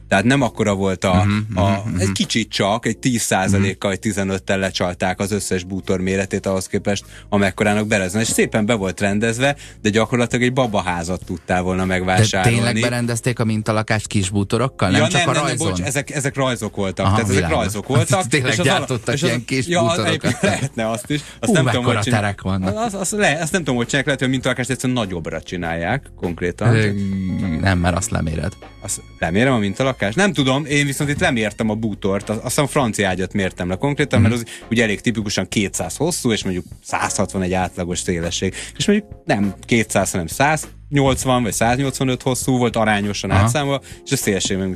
Tehát nem akkora volt egy kicsit csak, egy 10%-kal, egy 15-tel lecsalták az összes bútor méretét ahhoz képest, amekkorának berezne. És szépen be volt rendezve, de gyakorlatilag egy babaházat tudtál volna megvásárolni. De tényleg berendezték a mintalakást kis bútorokkal? Nem csak a rajzon? Bocs, ezek rajzok voltak. Aha, tehát ezek rajzok voltak. Tényleg gyártottak ilyen kis bútorokat. Lehetne azt is. Azt nem tudom, hogy terek vannak. Azt nem tudom, hogy csinálják, lehet, hogy a mintalakást egyszerűen nagyobbra csinálják konkrétan. Nem, mert azt leméred. Azt lemérem a mintalakást? Nem tudom, én viszont itt lemértem a bútort, azt a francia ágyat mértem le konkrétan, mert az ugye elég tipikusan 200 hosszú, és mondjuk 161 átlagos szélesség. És mondjuk nem 200, hanem 180 vagy 185 hosszú volt arányosan átszámolva, és a szélesség meg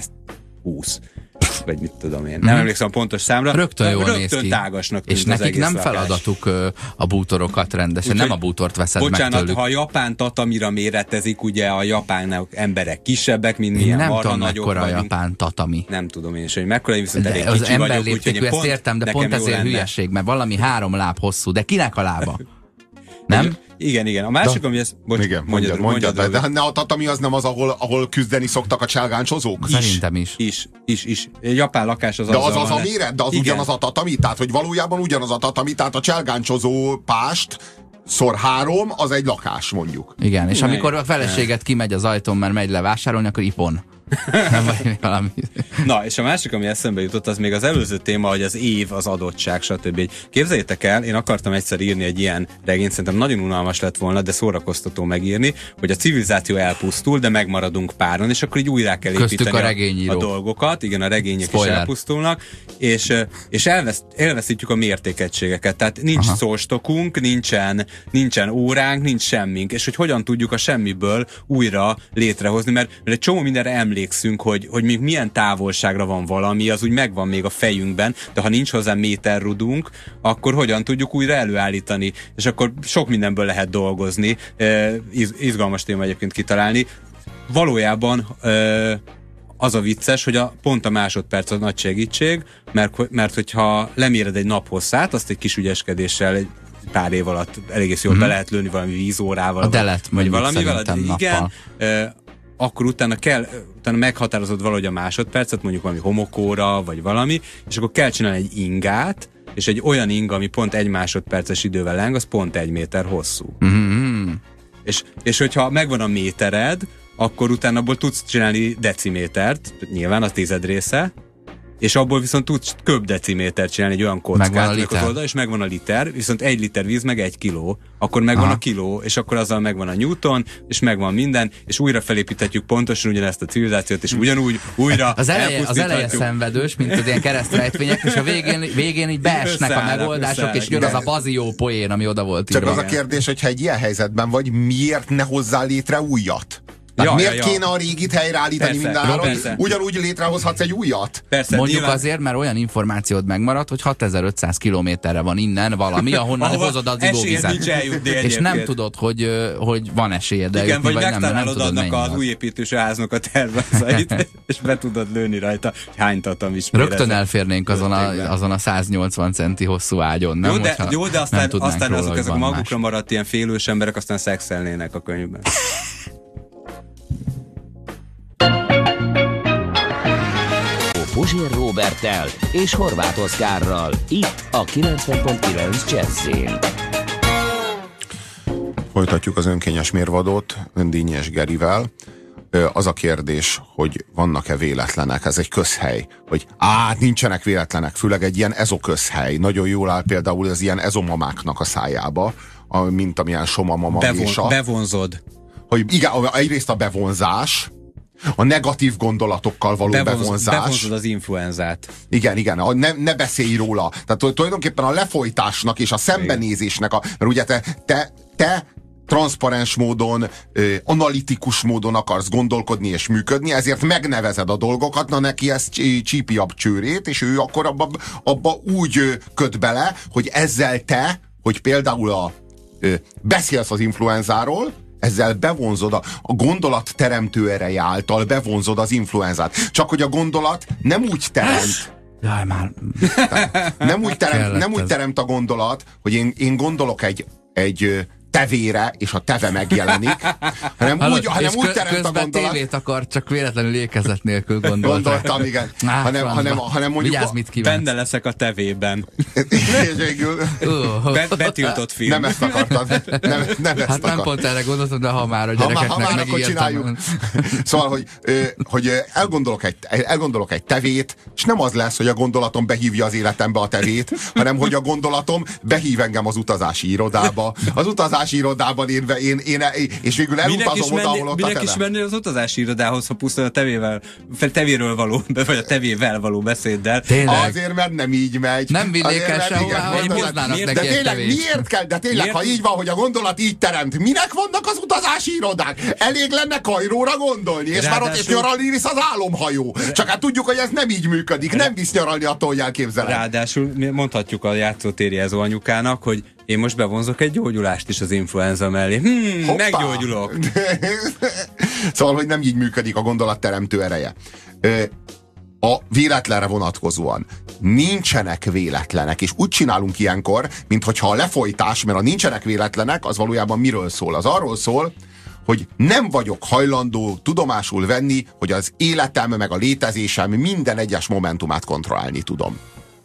120. Vagy mit tudom én. Nem emlékszem a pontos számra. Rögtön jól néz ki. Tágasnak és nekik nem feladatuk a bútorokat rendesen. Úgyhogy, nem a bútort veszed meg tőlük. Bocsánat, ha a japán tatamira méretezik, ugye a japán emberek kisebbek, mint milyen nem marha tudom, nagyok mekkora a vagyunk. japán tatami. Nem tudom én is, hogy mekkora, viszont elég az kicsi vagyok. Úgyhogy ezt értem, de pont ezért hülyeség, mert valami 3 láb hosszú. De kinek a lába? Nem? Igen. A másik, ami ezt... Mondjad, de a tatami az nem az, ahol küzdeni szoktak a cselgáncsozók? Szerintem is. Is. Japán lakás az de az a méret? De az ugyanaz a tatami? Tehát, hogy valójában ugyanaz a tatami, tehát a cselgáncsozó pást ×3 az egy lakás, mondjuk. Igen, és amikor a feleséget kimegy az ajtón, mert megy le vásárolni, akkor ipon. Valami. Na, és a másik, ami eszembe jutott, az még az előző téma, hogy az év, az adottság, stb. Képzeljétek el, én akartam egyszer írni egy ilyen regényt, szerintem nagyon unalmas lett volna, de szórakoztató megírni, hogy a civilizáció elpusztul, de megmaradunk páran, és akkor így újra kell építeni a dolgokat. Igen, a regények is elpusztulnak, és elveszítjük a mértékegységeket. Tehát nincs szóstokunk, nincsen óránk, nincs semmink, és hogy hogyan tudjuk a semmiből újra létrehozni, mert egy csomó mindenre emlékszünk, hogy még milyen távolságra van valami, az úgy megvan még a fejünkben, de ha nincs hozzá méterrudunk, akkor hogyan tudjuk újra előállítani, és akkor sok mindenből lehet dolgozni. Izgalmas téma egyébként kitalálni. Valójában az a vicces, hogy pont a másodperc a nagy segítség, mert hogyha leméred egy nap hosszát, azt egy kis ügyeskedéssel egy pár év alatt egész jól be lehet lőni valami vízórával, a delet, vagy valamivel. Igen, akkor utána meghatározod valahogy a másodpercet, mondjuk valami homokóra, vagy valami, és akkor kell csinálni egy ingát, és egy olyan inga, ami pont 1 másodperces idővel láng, az pont 1 méter hosszú. És hogyha megvan a métered, akkor utána abból tudsz csinálni decimétert, nyilván az 10 része, és abból viszont tudsz köbdecimétert csinálni, egy olyan kockát, és megvan a liter, viszont 1 liter víz meg 1 kiló, akkor megvan a kiló, és akkor azzal megvan a Newton, és megvan minden, és újra felépíthetjük pontosan ugyanezt a civilizációt, és ugyanúgy újra az eleje szenvedős, mint az ilyen keresztrejtvények, és a végén így beesnek a megoldások, és jön az a bazió poén, ami oda volt írva. Csak az a kérdés, hogyha egy ilyen helyzetben vagy, miért ne hozzál létre újat? Miért kéne a régit helyreállítani mindenáron? Ugyanúgy létrehozhatsz egy újat? Persze, mondjuk nyilván... azért, mert olyan információd megmaradt, hogy 6500 kilométerre van innen valami, ahonnan hozod az ivóvizet. És nem tudod, hogy van esélyed eljutni, vagy megtalálod annak az új építősű háznak a tervezeit, és be tudod lőni rajta, hogy hány tatam is. Rögtön elférnénk azon a 180 centi hosszú ágyon, nem? Jó, de aztán azok magukra maradt ilyen félős emberek aztán szexelnének a könyvben. Puzsér Róberttel és Horváth Oszkárral, itt a 90.9 Jazz-én. Folytatjuk az önkényes mérvadót Dínyes Gerivel. Az a kérdés, hogy vannak-e véletlenek, ez egy közhely, hogy nincsenek véletlenek, főleg egy ilyen ezoközhely. Nagyon jól áll például az ilyen ezomamáknak a szájába, mint amilyen somamama vésa. Bevonzod. Hogy igen, egyrészt a bevonzás, a negatív gondolatokkal való bevonzás. Bevonzod az influenzát. Igen, ne beszélj róla. Tehát tulajdonképpen a lefolytásnak és a szembenézésnek, mert ugye te transzparens módon, analitikus módon akarsz gondolkodni és működni, ezért megnevezed a dolgokat, na neki ez csípi a csőrét, és ő akkor abba úgy köt bele, hogy ezzel hogy például beszélsz az influenzáról, ezzel bevonzod a gondolat teremtő ereje által bevonzod az influenzát. Csak hogy a gondolat nem úgy teremt. Jaj, már. Nem úgy teremt a gondolat, hogy én gondolok egy tevére, és a teve megjelenik, hanem úgy teremt a gondolat. Tévét akar, csak véletlenül ékezet nélkül gondoltam, igen. Hanem mondjuk... Vigyázz, mit kívánsz. Benne leszek a tevében. Betiltott film. Nem ezt akartad. Nem pont erre gondoltam, de ha már a gyerekeknek megígértem. Szóval, hogy elgondolok egy tevét, és nem az lesz, hogy a gondolatom behívja az életembe a tevét, hanem hogy a gondolatom behív engem az utazási irodába. Az utazási irodában én és végül elutazom oda, ahol ott a teve. Minek is menni az utazási irodához, ha pusztán a tevével való, vagy a tevével való beszéddel? Tényleg? Azért, mert nem így megy. Nem vinnék el sehová, hogy hoznának neki egy tevét. Miért kell? De tényleg, ha így van, hogy a gondolat így teremt, minek vannak az utazási irodák? Elég lenne Kairóra gondolni, és már ott nyaralni visz az álomhajó. Csak hát tudjuk, hogy ez nem így működik, nem visz nyaralni attól, hogy elképzeled. Ráadásul mondhatjuk a játszótériázó anyukának, hogy én most bevonzok egy gyógyulást is az influenza mellé. Meggyógyulok. Szóval, hogy nem így működik a gondolatteremtő ereje. A véletlenre vonatkozóan nincsenek véletlenek, és úgy csinálunk ilyenkor, minthogyha a lefolytás, mert a nincsenek véletlenek, az valójában miről szól? Az arról szól, hogy nem vagyok hajlandó tudomásul venni, hogy az életem meg a létezésem minden egyes momentumát kontrollálni tudom.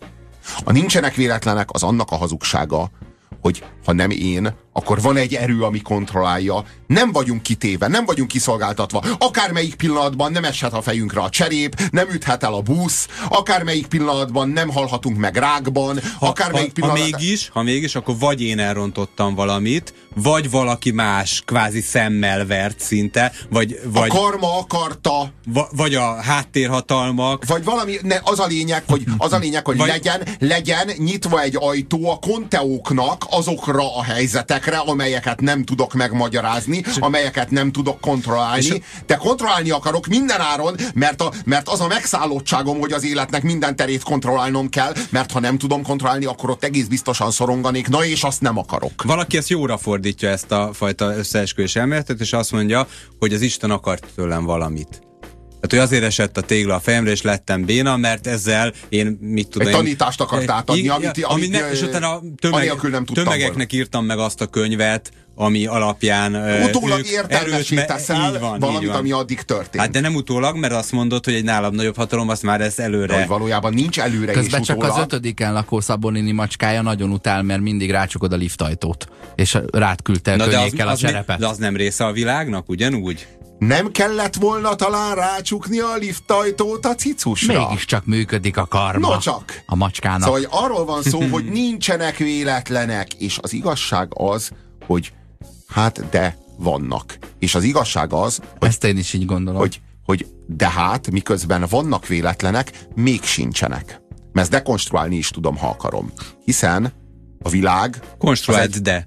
A nincsenek véletlenek az annak a hazugsága, hogy ha nem én, akkor van egy erő, ami kontrollálja. Nem vagyunk kitéve, nem vagyunk kiszolgáltatva. Akármelyik pillanatban nem eshet a fejünkre a cserép, nem üthet el a busz, akármelyik pillanatban nem halhatunk meg rákban, akármelyik pillanatban... Ha mégis, akkor vagy én elrontottam valamit, vagy valaki más kvázi szemmel vert szinte, vagy a karma akarta. Vagy a háttérhatalmak. Vagy valami, az a lényeg, hogy legyen nyitva egy ajtó a konteóknak azokra a helyzetekre, amelyeket nem tudok megmagyarázni, amelyeket nem tudok kontrollálni. De kontrollálni akarok minden áron, mert az a megszállottságom, hogy az életnek minden terét kontrollálnom kell, mert ha nem tudom kontrollálni, akkor ott egész biztosan szoronganék, na és azt nem akarok. Valaki ezt jóra fordítja, ezt a fajta összeesküvés elméletet, és azt mondja, hogy az Isten akart tőlem valamit. Tehát, hogy azért esett a tégla a fejemre, és lettem béna, mert ezzel én, mit tudom... Egy tanítást akart átadni, és utána tömegeknek írtam meg azt a könyvet, ami alapján utólag értelmessé teszel valamit, ami addig történt. Hát de nem utólag, mert azt mondod, hogy egy nálam nagyobb hatalom, azt már ez előre. De valójában nincs előre közben és utólag. Csak az 5. lakó Szabolini macskája nagyon utál, mert mindig rácsukod a liftajtót, és rád küldte könnyékkel a cserepet. De az nem része a világnak, ugyanúgy? Nem kellett volna talán rácsukni a liftajtót a cicusra? Mégiscsak működik a karma. No csak. A macskának. Szóval arról van szó, hogy nincsenek véletlenek, és az igazság az, hogy hát de vannak. És az igazság az, hogy, ezt én is így gondolom. Hogy de hát miközben vannak véletlenek, még sincsenek. Mert ezt dekonstruálni is tudom, ha akarom. Hiszen a világ... Konstruáld de.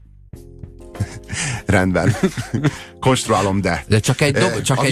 Rendben. Konstruálom, de. De csak egy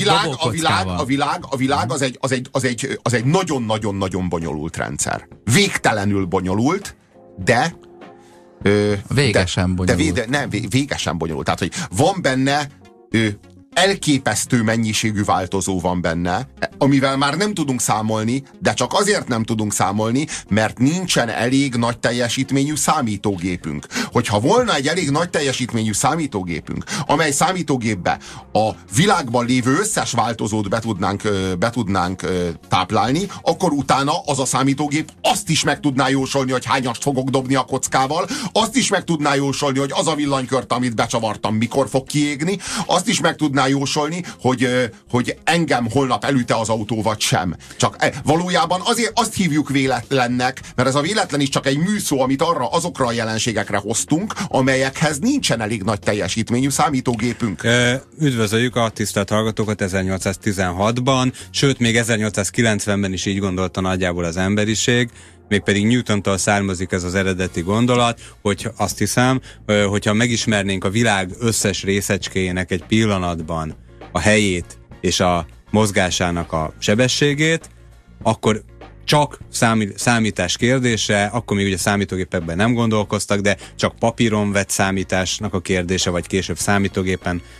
a világ az egy nagyon-nagyon-nagyon bonyolult rendszer. Végtelenül bonyolult, de végesen bonyolult. Végesen bonyolult. Tehát, hogy van benne elképesztő mennyiségű változó van benne, amivel már nem tudunk számolni, de csak azért nem tudunk számolni, mert nincsen elég nagy teljesítményű számítógépünk. Hogyha volna egy elég nagy teljesítményű számítógépünk, amely számítógépbe a világban lévő összes változót be tudnánk táplálni, akkor utána az a számítógép azt is meg tudná jósolni, hogy hányast fogok dobni a kockával, azt is meg tudná jósolni, hogy az a villanykört, amit becsavartam, mikor fog kiégni, azt is meg tudná jósolni, hogy engem holnap elüte az autó, vagy sem. Csak valójában azért azt hívjuk véletlennek, mert ez a véletlen is csak egy műszó, amit azokra a jelenségekre hoztunk, amelyekhez nincsen elég nagy teljesítményű számítógépünk. Üdvözöljük a tisztelt hallgatókat 1816-ban, sőt, még 1890-ben is így gondolta nagyjából az emberiség, mégpedig Newtontól származik ez az eredeti gondolat, hogy azt hiszem, hogyha megismernénk a világ összes részecskéjének egy pillanatban a helyét és a mozgásának a sebességét, akkor csak számítás kérdése, akkor még ugye számítógépekben nem gondolkoztak, de csak papíron vett számításnak a kérdése, vagy később számítógépen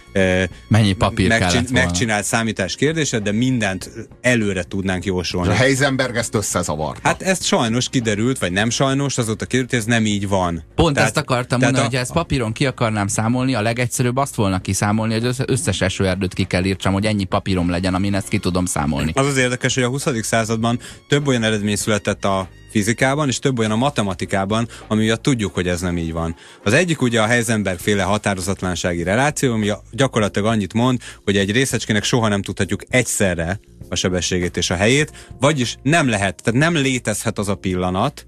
mennyi papír megcsinált számítás kérdése, de mindent előre tudnánk jósolni. A Heisenberg ezt összezavarta. Hát ezt sajnos kiderült, vagy nem sajnos, azóta kiderült, ez nem így van. Pont ezt akartam mondani, hogy ezt papíron ki akarnám számolni, a legegyszerűbb azt volna kiszámolni, hogy az összes esőerdőt ki kell írtsam, hogy ennyi papírom legyen, amin ezt ki tudom számolni. Az érdekes, hogy a 20. században több olyan eredmény született a fizikában, és több olyan a matematikában, ami miatt tudjuk, hogy ez nem így van. Az egyik ugye a Heisenberg-féle határozatlansági reláció, ami gyakorlatilag annyit mond, hogy egy részecskének soha nem tudhatjuk egyszerre a sebességét és a helyét, vagyis nem lehet, tehát nem létezhet az a pillanat,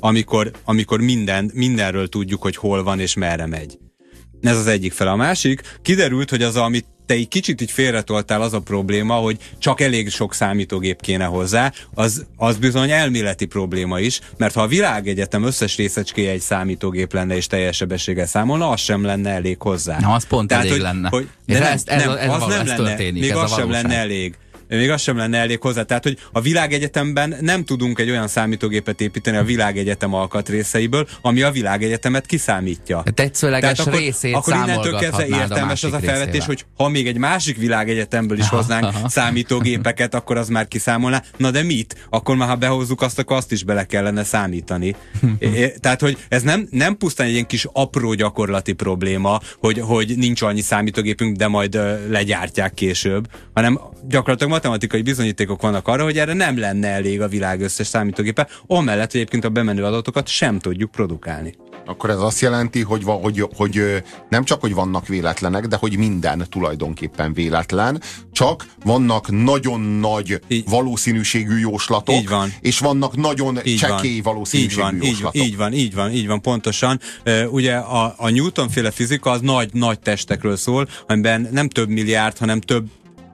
amikor mindenről tudjuk, hogy hol van és merre megy. Ez az egyik fel. A másik, kiderült, hogy az, amit te egy kicsit így félretoltál, az a probléma, hogy csak elég sok számítógép kéne hozzá, az bizony elméleti probléma is, mert ha a világegyetem összes részecskéje egy számítógép lenne és teljes sebességgel számolna, az sem lenne elég hozzá. Na, az pont elég lenne. Ez nem lenne, még az sem lenne elég. Még az sem lenne elég hozzá. Tehát, hogy a világegyetemben nem tudunk egy olyan számítógépet építeni a világegyetem alkatrészeiből, ami a világegyetemet kiszámítja. Tetszőleges részét akkor innentől kezdve értelmes az a felvetés, részével. Hogy ha még egy másik világegyetemből is hoznánk számítógépeket, akkor az már kiszámolná. Na de mit? Akkor már ha behozzuk azt, akkor azt is bele kellene számítani. Tehát, hogy ez nem pusztán egy ilyen kis apró gyakorlati probléma, hogy nincs annyi számítógépünk, de majd legyártják később, hanem gyakorlatilag matematikai bizonyítékok vannak arra, hogy erre nem lenne elég a világ összes számítógépe, amellett egyébként a bemenő adatokat sem tudjuk produkálni. Akkor ez azt jelenti, hogy nem csak, hogy vannak véletlenek, de hogy minden tulajdonképpen véletlen, csak vannak nagyon nagy valószínűségű jóslatok, és vannak nagyon csekély valószínűségű jóslatok. Így van, pontosan. Ugye a Newton-féle fizika az nagy testekről szól, amiben nem több milliárd, hanem több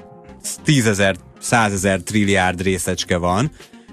10.000, 100.000 trilliárd részecske van,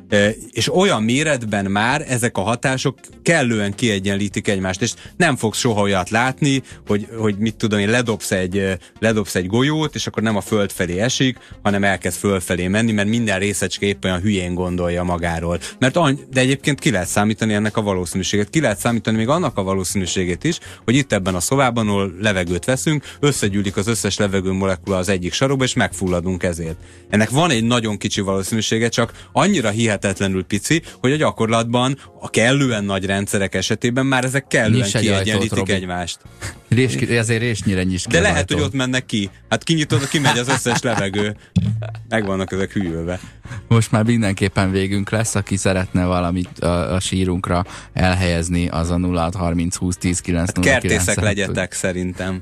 és olyan méretben már ezek a hatások kellően kiegyenlítik egymást, és nem fogsz soha olyat látni, hogy mit tudom én, ledobsz egy golyót, és akkor nem a föld felé esik, hanem elkezd fölfelé menni, mert minden részecske épp olyan hülyén gondolja magáról. De egyébként ki lehet számítani ennek a valószínűséget. Ki lehet számítani még annak a valószínűségét is, hogy itt ebben a szobában, ahol levegőt veszünk, összegyűlik az összes levegő molekula az egyik sarokba, és megfulladunk ezért. Ennek van egy nagyon kicsi valószínűsége, csak annyira hihetetlenül pici, hogy a gyakorlatban a kellően nagy rendszerek esetében már ezek kellően kiegyenlítik egymást. Ezért résnyire nyis ki. De lehet, hogy ott mennek ki. Hát kinyitod, kimegy az összes levegő. Meg vannak ezek hűlve. Most már mindenképpen végünk lesz, aki szeretne valamit a sírunkra elhelyezni, az a 0630 20 10 909. Hát kertészek legyetek szerintem.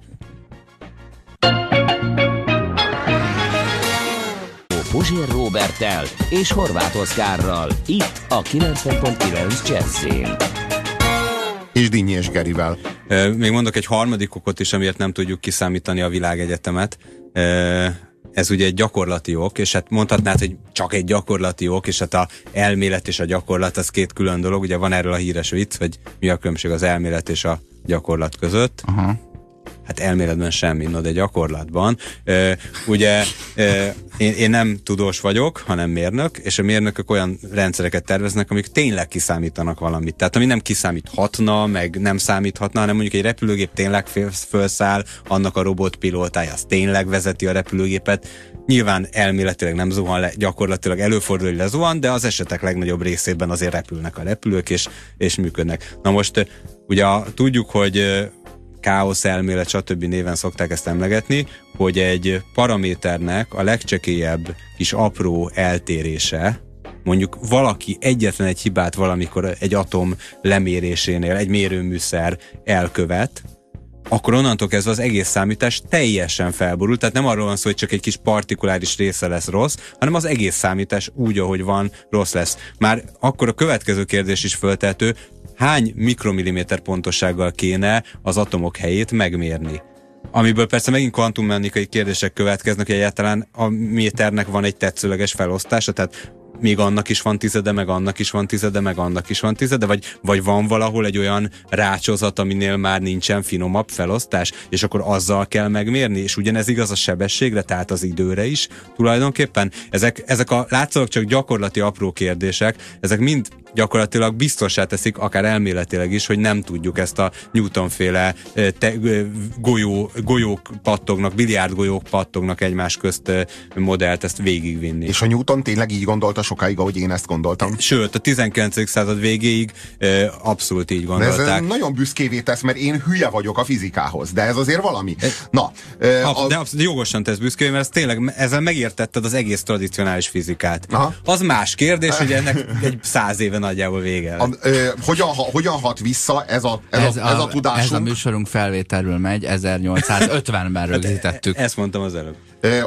Puzsér Róberttel és Horváth Oszkárral, itt a 90.9 Jazzin. És Dinnyés Gerivel. Még mondok egy harmadik okot is, amiért nem tudjuk kiszámítani a világegyetemet. Ez ugye egy gyakorlati ok, és hát mondhatnád, hogy csak egy gyakorlati ok, és hát a elmélet és a gyakorlat az két külön dolog. Ugye van erről a híres vicc, hogy mi a különbség az elmélet és a gyakorlat között. Aha. Hát elméletben semmi, no, de gyakorlatban. Ugye én nem tudós vagyok, hanem mérnök, és a mérnökök olyan rendszereket terveznek, amik tényleg kiszámítanak valamit. Tehát ami nem kiszámíthatna, meg nem számíthatna, hanem mondjuk egy repülőgép tényleg felszáll, annak a robotpilótája az tényleg vezeti a repülőgépet. Nyilván elméletileg nem zuhan le, gyakorlatilag előfordul, hogy lezuhan, de az esetek legnagyobb részében azért repülnek a repülők, és működnek. Na most ugye tudjuk, hogy káosz elmélet, stb. Néven szokták ezt emlegetni, hogy egy paraméternek a legcsekélyebb kis apró eltérése, mondjuk valaki egyetlen egy hibát valamikor egy atom lemérésénél, egy mérőműszer elkövet, akkor onnantól kezdve az egész számítás teljesen felborul. Tehát nem arról van szó, hogy csak egy kis partikuláris része lesz rossz, hanem az egész számítás úgy, ahogy van, rossz lesz. Már akkor a következő kérdés is föltehető, hány mikromilliméter pontossággal kéne az atomok helyét megmérni? Amiből persze megint kvantummechanikai kérdések következnek, hogy egyáltalán a méternek van egy tetszőleges felosztása, tehát még annak is van tizede, meg annak is van tizede, meg annak is van tizede, vagy van valahol egy olyan rácsozat, aminél már nincsen finomabb felosztás, és akkor azzal kell megmérni, és ugyanez igaz a sebességre, tehát az időre is tulajdonképpen. Ezek a látszólag csak gyakorlati apró kérdések, ezek mind gyakorlatilag biztossá teszik, akár elméletileg is, hogy nem tudjuk ezt a Newton-féle golyók pattognak, biliárdgolyók pattognak egymás közt modellt ezt végigvinni. És a Newton tényleg így gondolta sokáig, ahogy én ezt gondoltam? Sőt, a 19. század végéig abszolút így gondolták. Ez nagyon büszkévé tesz, mert én hülye vagyok a fizikához, de ez azért valami. Na, de jogosan tesz büszkévé, mert ez tényleg, ezzel megértetted az egész tradicionális fizikát. Aha. Az más kérdés, hogy ennek egy 100 éve nagyjából vége. Hogyan hat vissza ez a tudásunk? Ez a műsorunk felvételről megy, 1850-ben rögzítettük. Ezt mondtam az előbb.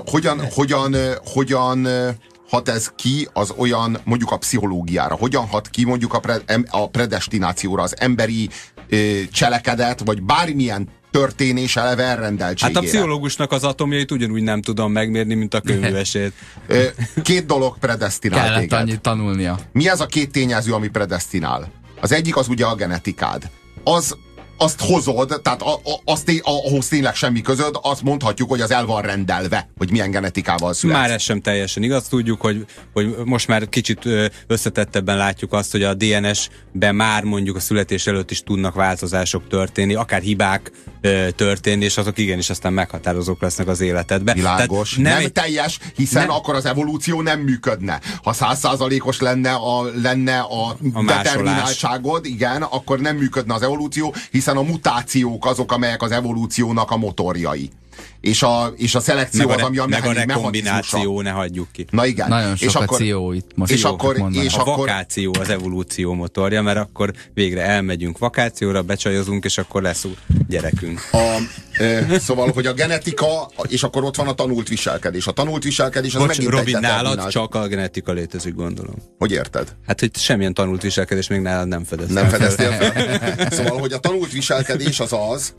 Hogyan hat ez ki az olyan, mondjuk a pszichológiára? Hogyan hat ki mondjuk a predestinációra, az emberi cselekedet, vagy bármilyen történés eleve elrendeltségére? Hát a pszichológusnak az atomjait ugyanúgy nem tudom megmérni, mint a könyvesét. 2 dolog predestinál kellett téged. Annyit tanulnia. Mi ez a 2 tényező, ami predestinál? Az egyik az ugye a genetikád. Azt hozod, tehát ahhoz tényleg semmi közöd, azt mondhatjuk, hogy az el van rendelve, hogy milyen genetikával születsz. Már ez sem teljesen igaz. Tudjuk, hogy most már kicsit összetettebben látjuk azt, hogy a DNS-ben már mondjuk a születés előtt is tudnak változások történni, akár hibák történni, és azok igenis aztán meghatározók lesznek az életedben. Világos. Nem teljes, hiszen akkor az evolúció nem működne. Ha 100%-os lenne a determináltságod, igen, akkor nem működne az evolúció, hiszen a mutációk azok, amelyek az evolúciónak a motorjai. És a szelekció az, ami a rekombináció, ne hagyjuk ki. Na igen. Nagyon sok a ció itt most. És akkor a vakáció az evolúció motorja, mert akkor végre elmegyünk vakációra, becsajozunk, és akkor lesz gyerekünk. Szóval, hogy a genetika, és akkor ott van a tanult viselkedés. A tanult viselkedés az megint Robin, nálad csak a genetika létezik, gondolom. Hogy érted? Hát, hogy semmilyen tanult viselkedés még nálad nem fedeztél. Nem fedeztél fel? Szóval, hogy a tanult viselkedés az,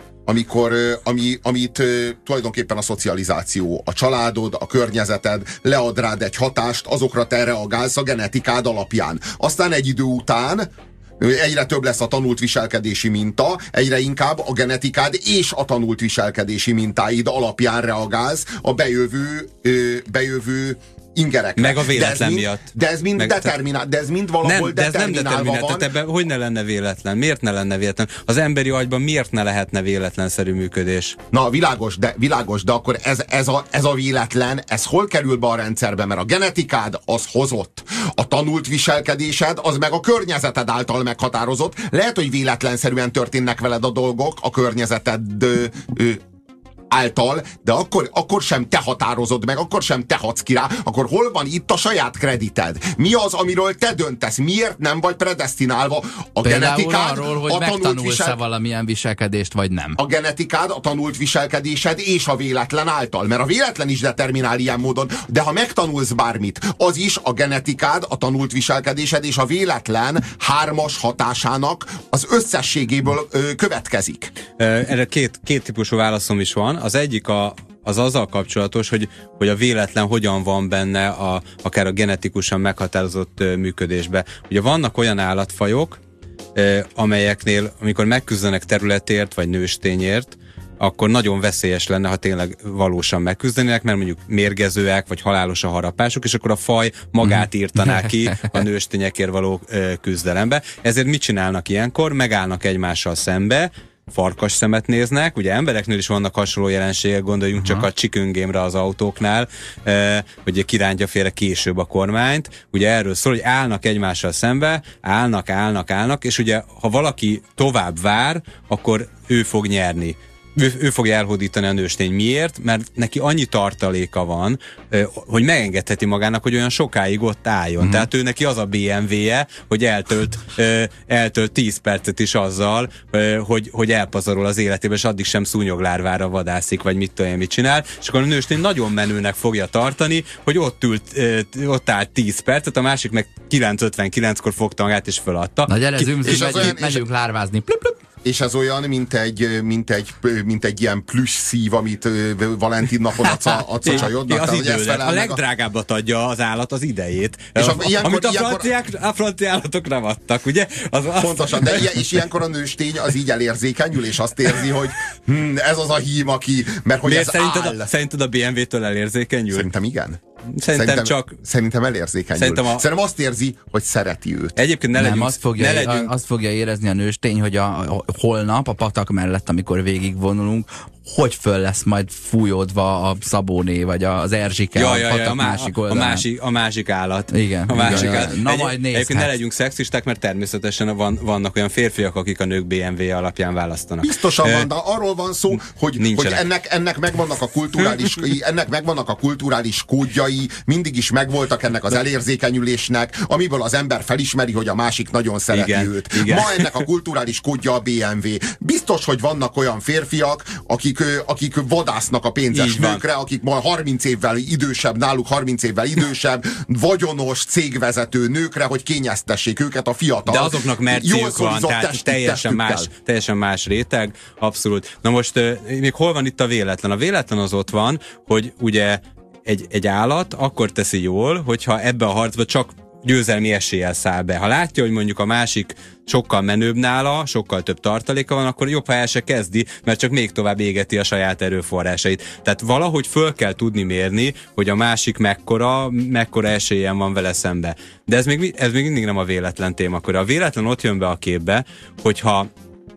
amit tulajdonképpen a szocializáció, a családod, a környezeted lead rád egy hatást, azokra te reagálsz a genetikád alapján. Aztán egy idő után egyre több lesz a tanult viselkedési minta, egyre inkább a genetikád és a tanult viselkedési mintáid alapján reagálsz a bejövő ingerekre. Meg a véletlen miatt. De ez mind determinál, de ez mind valahol determinálva van. Tehát ebben hogy ne lenne véletlen? Miért ne lenne véletlen? Az emberi agyban miért ne lehetne véletlenszerű működés? Na, világos, de akkor ez a véletlen, ez hol kerül be a rendszerbe? Mert a genetikád az hozott. A tanult viselkedésed az meg a környezeted által meghatározott. Lehet, hogy véletlenszerűen történnek veled a dolgok a környezeted által, de akkor sem te határozod meg, akkor sem te hadsz ki rá, akkor hol van itt a saját kredited? Mi az, amiről te döntesz? Miért nem vagy predestinálva? A genetikád, arról, hogy megtanulsz-e valamilyen viselkedést, vagy nem. A genetikád, a tanult viselkedésed és a véletlen által. Mert a véletlen is determinál ilyen módon, de ha megtanulsz bármit, az is a genetikád, a tanult viselkedésed és a véletlen 3-as hatásának az összességéből következik. Erre két típusú válaszom is van. Az egyik az azzal kapcsolatos, hogy a véletlen hogyan van benne akár a genetikusan meghatározott működésbe. Ugye vannak olyan állatfajok, amelyeknél, amikor megküzdenek területért vagy nőstényért, akkor nagyon veszélyes lenne, ha tényleg valósan megküzdenének, mert mondjuk mérgezőek, vagy halálos a harapásuk, és akkor a faj magát írtaná ki a nőstényekért való küzdelembe. Ezért mit csinálnak ilyenkor? Megállnak egymással szembe, farkas szemet néznek, ugye embereknél is vannak hasonló jelenségek, gondoljunk csak a chicken game-re az autóknál, hogy kirántja félre később a kormányt, ugye erről szól, hogy állnak egymással szembe, állnak, és ugye ha valaki tovább vár, akkor ő fog nyerni. Ő fogja elhódítani a nőstény. Miért? Mert neki annyi tartaléka van, hogy megengedheti magának, hogy olyan sokáig ott álljon. Tehát ő neki az a BMW-je, hogy eltölt 10 percet is azzal, hogy elpazarol az életébe, és addig sem szúnyoglárvára vadászik, vagy mit tudom én, mit csinál. És akkor a nőstény nagyon menőnek fogja tartani, hogy ott állt 10 percet, a másik meg 9:59-kor fogta magát és föladta. Na gyere, megyünk lárvázni. Plup, plup. És ez olyan, mint egy ilyen plüss szív, amit Valentin napon adsz a csajodnak. A legdrágábbat adja az állat az idejét. És amit a francia állatok nem adtak, ugye? Pontosan, és ilyenkor a nőstény az így elérzékenyül, és azt érzi, hogy ez az a hím, aki... Mert hogy miért szerinted a BMW-től elérzékenyül? Szerintem igen. Szerintem elérzékenyül. Szerintem azt érzi, hogy szereti őt. Egyébként ne legyünk... Azt fogja érezni a nőstény, hogy holnap a patak mellett, amikor végigvonulunk, hogy föl lesz majd fújódva a Szabóné, vagy az Erzsike a patak másik oldalán. A másik állat. Igen. A másik állat. Na majd nézd. Egyébként ne legyünk szexisták, mert természetesen vannak olyan férfiak, akik a nők BMW alapján választanak. Biztosan van, de arról van szó, hogy ennek megvannak a kulturális kódjai, mindig is megvoltak ennek az elérzékenyülésnek, amiből az ember felismeri, hogy a másik nagyon szereti őt. Igen. Ma ennek a kulturális kódja a BMW. Biztos, hogy vannak olyan férfiak, akik vadásznak a pénzes nőkre, akik ma 30 évvel idősebb, náluk 30 évvel idősebb, vagyonos, cégvezető nőkre, hogy kényeztessék őket a fiatal. De azoknak merciük van, tehát teljesen más réteg, abszolút. Na most még hol van itt a véletlen? A véletlen az ott van, hogy ugye egy állat akkor teszi jól, hogyha ebbe a harcba csak győzelmi eséllyel száll be. Ha látja, hogy mondjuk a másik sokkal menőbb nála, sokkal több tartaléka van, akkor jobb, ha el se kezdi, mert csak még tovább égeti a saját erőforrásait. Tehát valahogy föl kell tudni mérni, hogy a másik mekkora esélyen van vele szembe. De ez még mindig nem a véletlen témakör. A véletlen ott jön be a képbe, hogyha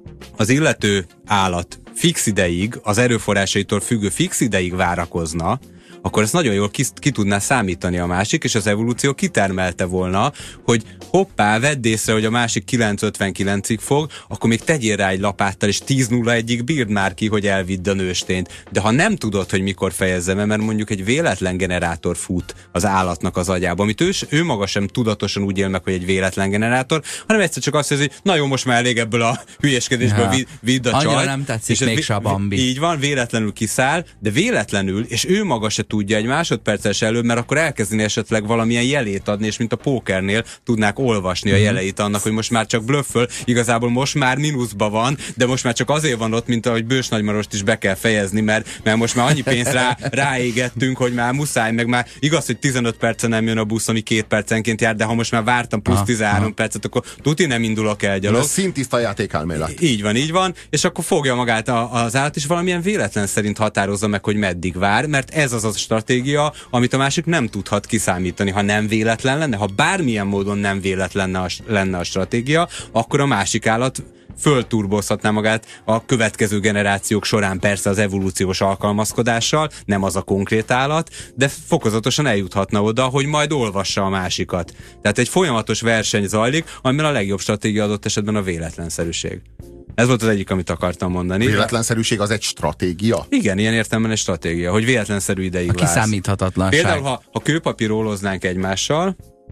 az illető állat fix ideig, az erőforrásaitól függő fix ideig várakozna, akkor ezt nagyon jól ki tudná számítani a másik, és az evolúció kitermelte volna, hogy hoppá, vedd észre, hogy a másik 9:59-ig fog, akkor még tegyél rá egy lapáttal, és 10:01-ig bírd már ki, hogy elvidd a nőstényt. De ha nem tudod, hogy mikor fejezze be, mert mondjuk egy véletlen generátor fut az állatnak az agyába, amit ő maga sem tudatosan úgy él meg, hogy egy véletlen generátor, hanem egyszer csak azt hiszi, hogy na jó, most már elég ebből a hülyeskedésből, vidd a csajt. Annyira nem tetszik mégse a Bambi. Így van, véletlenül kiszáll, de véletlenül, és ő maga se tudja egy másodperces előbb, mert akkor elkezdeni esetleg valamilyen jelét adni, és mint a pókernél tudnák olvasni a jeleit annak, hogy most már csak blöfföl, igazából most már mínuszba van, de most már csak azért van ott, mint ahogy Bős Nagymarost is be kell fejezni, mert most már annyi pénzt ráégettünk, hogy már muszáj, meg már igaz, hogy 15 percen nem jön a busz, ami 2 percenként jár, de ha most már vártam plusz 13 percet, akkor tuti nem indulok el gyalog. Ez szintiszta játékelmélet. Így van, és akkor fogja magát az állat, és valamilyen véletlen szerint határozza meg, hogy meddig vár, mert ez az a stratégia, amit a másik nem tudhat kiszámítani. Ha nem véletlen lenne, ha bármilyen módon nem véletlen lenne a stratégia, akkor a másik állat fölturbozhatná magát a következő generációk során, persze az evolúciós alkalmazkodással, nem az a konkrét állat, de fokozatosan eljuthatna oda, hogy majd olvassa a másikat. Tehát egy folyamatos verseny zajlik, amiben a legjobb stratégia adott esetben a véletlenszerűség. Ez volt az egyik, amit akartam mondani. Véletlenszerűség az egy stratégia? Igen, ilyen értelemben egy stratégia, hogy véletlenszerű ideig vársz. Kiszámíthatatlanság. Például, ha kőpapíroloznánk egymással,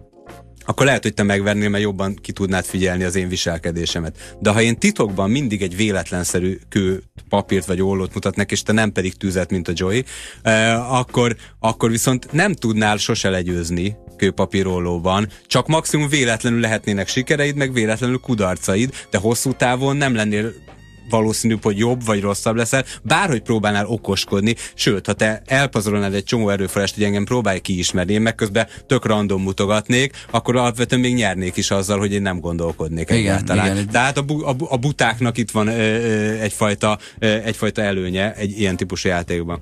akkor lehet, hogy te megvernél, mert jobban ki tudnád figyelni az én viselkedésemet. De ha én titokban mindig egy véletlenszerű papírt vagy ollót mutatnak, és te nem pedig tüzet, mint a Joey, akkor viszont nem tudnál sose legyőzni kőpapírollóban, csak maximum véletlenül lehetnének sikereid, meg véletlenül kudarcaid, de hosszú távon nem lennél valószínűbb, hogy jobb vagy rosszabb leszel, bárhogy próbálnál okoskodni, sőt, ha te elpazarolnád egy csomó erőforrást, hogy engem próbálj kiismerni, én meg közben tök random mutogatnék, akkor alapvetően még nyernék is azzal, hogy én nem gondolkodnék egyáltalán. Igen. Tehát a butáknak itt van egyfajta előnye egy ilyen típusú játékban.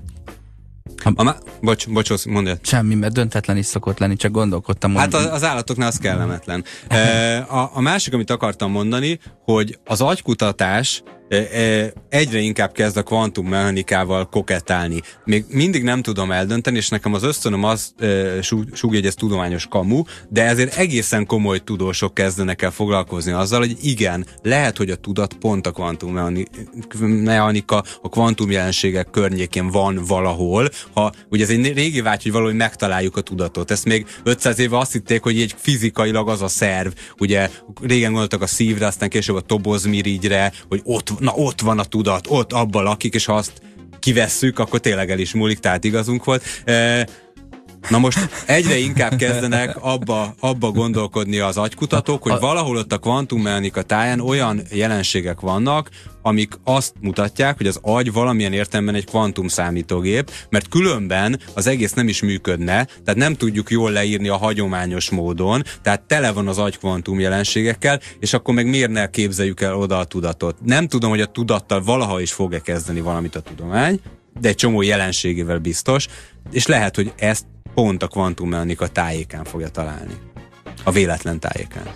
Bocs, mondj. Semmi, mert döntetlen is szokott lenni, csak gondolkodtam. Hát az állatoknál az kellemetlen. A másik, amit akartam mondani, hogy az agykutatás egyre inkább kezd a kvantummechanikával kokettálni. Még mindig nem tudom eldönteni, és nekem az ösztönöm az súgja, hogy ez tudományos kamu, de ezért egészen komoly tudósok kezdenek el foglalkozni azzal, hogy igen, lehet, hogy a tudat pont a kvantummechanika, a kvantumjelenségek környékén van valahol. Ugye ez egy régi vágy, hogy valahogy megtaláljuk a tudatot. Ezt még 500 éve azt hitték, hogy egy fizikailag az a szerv. Ugye régen gondoltak a szívre, aztán később a tobozmirigyre, hogy ott van a tudat, ott abban lakik, és ha azt kivesszük, akkor tényleg el is múlik, tehát igazunk volt. Na most egyre inkább kezdenek abba gondolkodni az agykutatók, hogy valahol ott a kvantummechanika táján olyan jelenségek vannak, amik azt mutatják, hogy az agy valamilyen értelemben egy kvantumszámítógép, mert különben az egész nem is működne, tehát nem tudjuk jól leírni a hagyományos módon, tehát tele van az agy kvantum jelenségekkel, és akkor meg miért ne képzeljük el oda a tudatot. Nem tudom, hogy a tudattal valaha is fog-e kezdeni valamit a tudomány, de egy csomó jelenségével biztos, és lehet, hogy ezt pont a kvantummechanika tájékán fogja találni. A véletlen tájékán.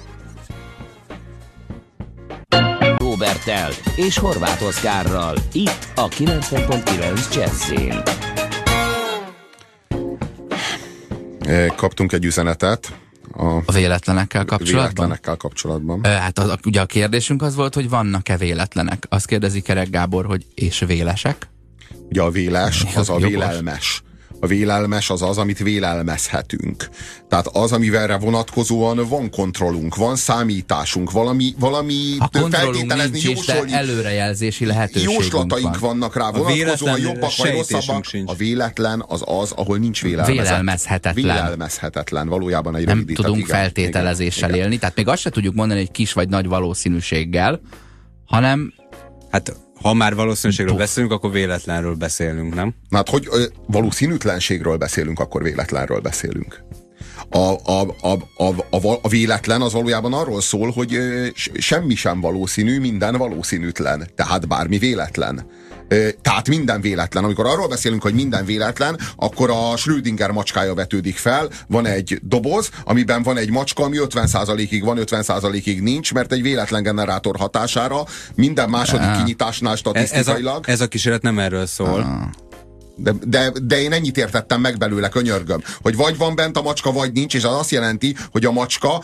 Róberttel és Horváth Oszkárral. Itt a 90.9 Jazzin. Kaptunk egy üzenetet. A véletlenekkel kapcsolatban? Véletlenekkel kapcsolatban. Hát ugye a kérdésünk az volt, hogy vannak-e véletlenek. Azt kérdezi Kerek Gábor, hogy és vélesek? Ugye a véles az a vélelmes. A vélelmes az az, amit vélelmezhetünk. Tehát az, amivelre vonatkozóan van kontrollunk, van számításunk, valami a kontrollunk feltételezni, nincs, de előrejelzési lehetőségünk jóslataink vannak rá, vonatkozóan jobbak vagy rosszabbak. Sincs. A véletlen az az, ahol nincs vélelmezhetetlen. Valójában egy nem rövidített, tudunk igen, feltételezéssel élni, tehát még azt se tudjuk mondani egy kis vagy nagy valószínűséggel, hanem hát ha már valószínűségről beszélünk, akkor véletlenről beszélünk, nem? Hát, hogy valószínűtlenségről beszélünk, akkor véletlenről beszélünk. A véletlen az valójában arról szól, hogy semmi sem valószínű, minden valószínűtlen. Tehát bármi véletlen. Tehát minden véletlen. Amikor arról beszélünk, hogy minden véletlen, akkor a Schrödinger macskája vetődik fel. Van egy doboz, amiben van egy macska, ami 50%-ig van, 50%-ig nincs, mert egy véletlen generátor hatására minden második kinyitásnál statisztikailag... Ez a kísérlet nem erről szól. De én ennyit értettem meg belőle, könyörgöm, hogy vagy van bent a macska, vagy nincs, és az azt jelenti, hogy a macska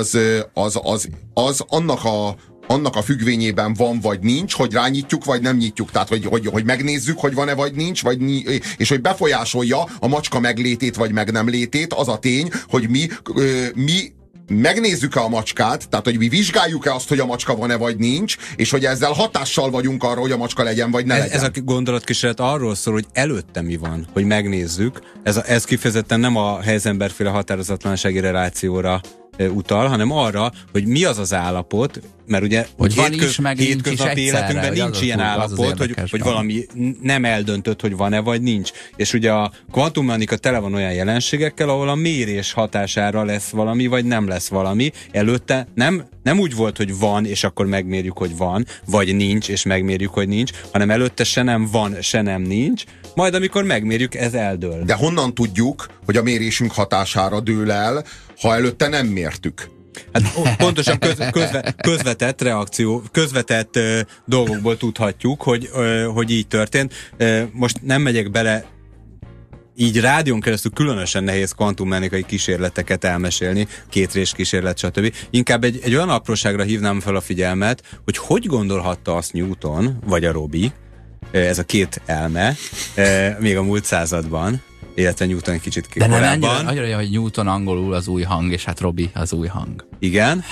az annak a függvényében van, vagy nincs, hogy rányitjuk, vagy nem nyitjuk. Tehát, hogy megnézzük, hogy van-e, vagy nincs, és hogy befolyásolja a macska meglétét, vagy meg nem létét, az a tény, hogy mi megnézzük-e a macskát, tehát hogy mi vizsgáljuk-e azt, hogy a macska van-e vagy nincs, és hogy ezzel hatással vagyunk arra, hogy a macska legyen vagy ne legyen. Ez a gondolatkísérlet arról szól, hogy előtte mi van, hogy megnézzük. Ez kifejezetten nem a Heisenberg-féle határozatlansági relációra utal, hanem arra, hogy mi az az állapot, mert ugye hogy hétköznapi életünkben nincs ilyen állapot, hogy valami nem eldöntött, hogy van-e vagy nincs. És ugye a kvantummechanika tele van olyan jelenségekkel, ahol a mérés hatására lesz valami, vagy nem lesz valami. Előtte nem úgy volt, hogy van, és akkor megmérjük, hogy van, vagy nincs, és megmérjük, hogy nincs, hanem előtte se nem van, se nem nincs, majd amikor megmérjük, ez eldől. De honnan tudjuk, hogy a mérésünk hatására dől el, ha előtte nem mértük? Hát pontosan közvetett reakció, közvetett dolgokból tudhatjuk, hogy így történt. Most nem megyek bele, így rádión keresztül különösen nehéz kvantummechanikai kísérleteket elmesélni, kétrés kísérlet, stb. Inkább egy olyan apróságra hívnám fel a figyelmet, hogy gondolhatta azt Newton, vagy a Robi, ez a két elme, még a múlt században, illetve Newton egy kicsit korábban. De nem annyira, hogy Newton angolul az új hang, és hát Robi az új hang. Igen,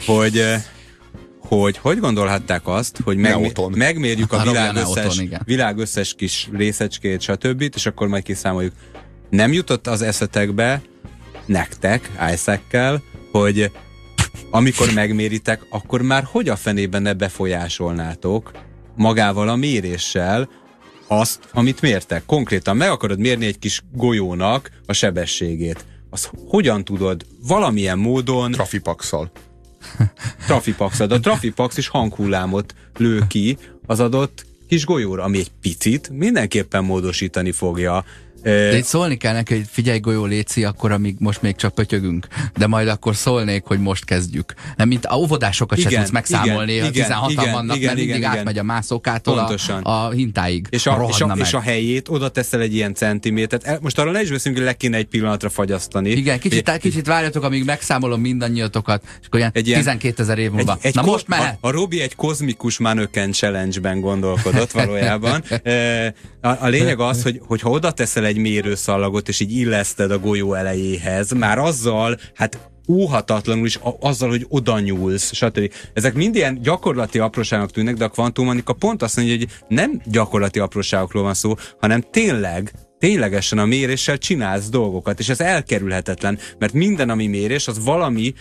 hogy gondolhatták azt, hogy megmérjük a világ összes kis részecskét, stb., és akkor majd kiszámoljuk. Nem jutott az eszetekbe nektek, Isaac-kel, hogy amikor megméritek, akkor már hogy a fenében ne befolyásolnátok magával a méréssel azt, amit mértek. Konkrétan meg akarod mérni egy kis golyónak a sebességét. Azt hogyan tudod? Valamilyen módon... Trafipaxal. De a trafipax is hanghullámot lő ki az adott kis golyóra, ami egy picit mindenképpen módosítani fogja. De itt szólni kell neki, hogy figyelj golyó, léci, akkor amíg most még csak pötyögünk, de majd akkor szólnék, hogy most kezdjük. Nem, mint a óvodásokat se tudsz megszámolni, ha 16-an vannak, mert mindig átmegy a mászókától a hintáig. És a helyét oda teszel egy ilyen centimétert. Most arra ne is beszélünk, hogy le kéne egy pillanatra fagyasztani. Igen, kicsit várjatok, amíg megszámolom mindannyiatokat, és akkor ilyen 12 000 év múlva. Na most mehet! A Robi egy kozmikus manöken challenge-ben gondolkodott valójában. A lényeg az, hogy ha oda teszel egy mérőszallagot, és így illeszted a golyó elejéhez, már azzal, hát óhatatlanul is azzal, hogy oda nyúlsz, stb. Ezek mind ilyen gyakorlati apróságok tűnnek, de a kvantummechanika pont azt mondja, hogy nem gyakorlati apróságokról van szó, hanem ténylegesen a méréssel csinálsz dolgokat, és ez elkerülhetetlen, mert minden, ami mérés, az valami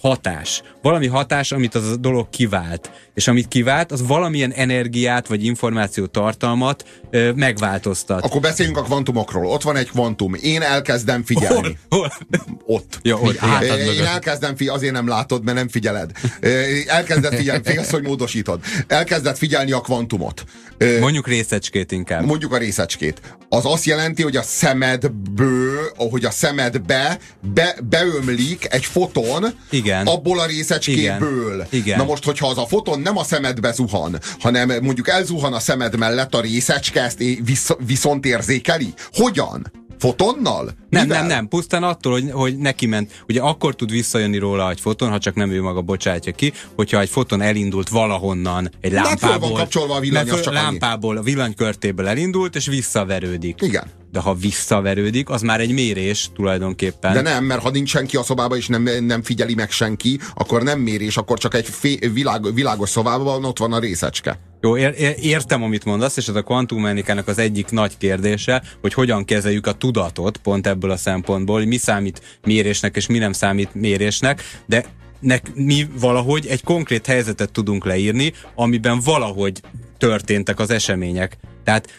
hatás. Valami hatás, amit az a dolog kivált. És amit kivált, az valamilyen energiát vagy információ tartalmat megváltoztat. Akkor beszéljünk a kvantumokról. Ott van egy kvantum. Én elkezdem figyelni. Hol? Ott. Ja, ott. Én elkezdem figyelni, azért nem látod, mert nem figyeled. Elkezded figyelni, félsz, hogy módosítod. Elkezded figyelni a kvantumot. Mondjuk részecskét inkább. Mondjuk a részecskét. Az azt jelenti, hogy a szemedből, ahogy a szemedbe beömlik egy foton, igen, abból a részecskéből. Igen. Na most, hogyha az a foton nem a szemedbe zuhan, hanem mondjuk elzuhan a szemed mellett, a részecske ezt viszont érzékeli. Hogyan? Fotonnal? Nem. Pusztán attól, hogy neki ment. Ugye akkor tud visszajönni róla egy foton, ha csak nem ő maga bocsátja ki, hogyha egy foton elindult valahonnan, egy lámpából. Van kapcsolva a villany, az csak lámpából, a villanykörtéből elindult, és visszaverődik. Igen. De ha visszaverődik, az már egy mérés tulajdonképpen. De nem, mert ha nincs senki a szobában, és nem figyeli meg senki, akkor nem mérés, akkor csak egy világos szobában ott van a részecske. Jó, értem, amit mondasz, és ez a kvantummechanikának az egyik nagy kérdése, hogy hogyan kezeljük a tudatot, pont ebből a szempontból, hogy mi számít mérésnek, és mi nem számít mérésnek, de mi valahogy egy konkrét helyzetet tudunk leírni, amiben valahogy történtek az események. Tehát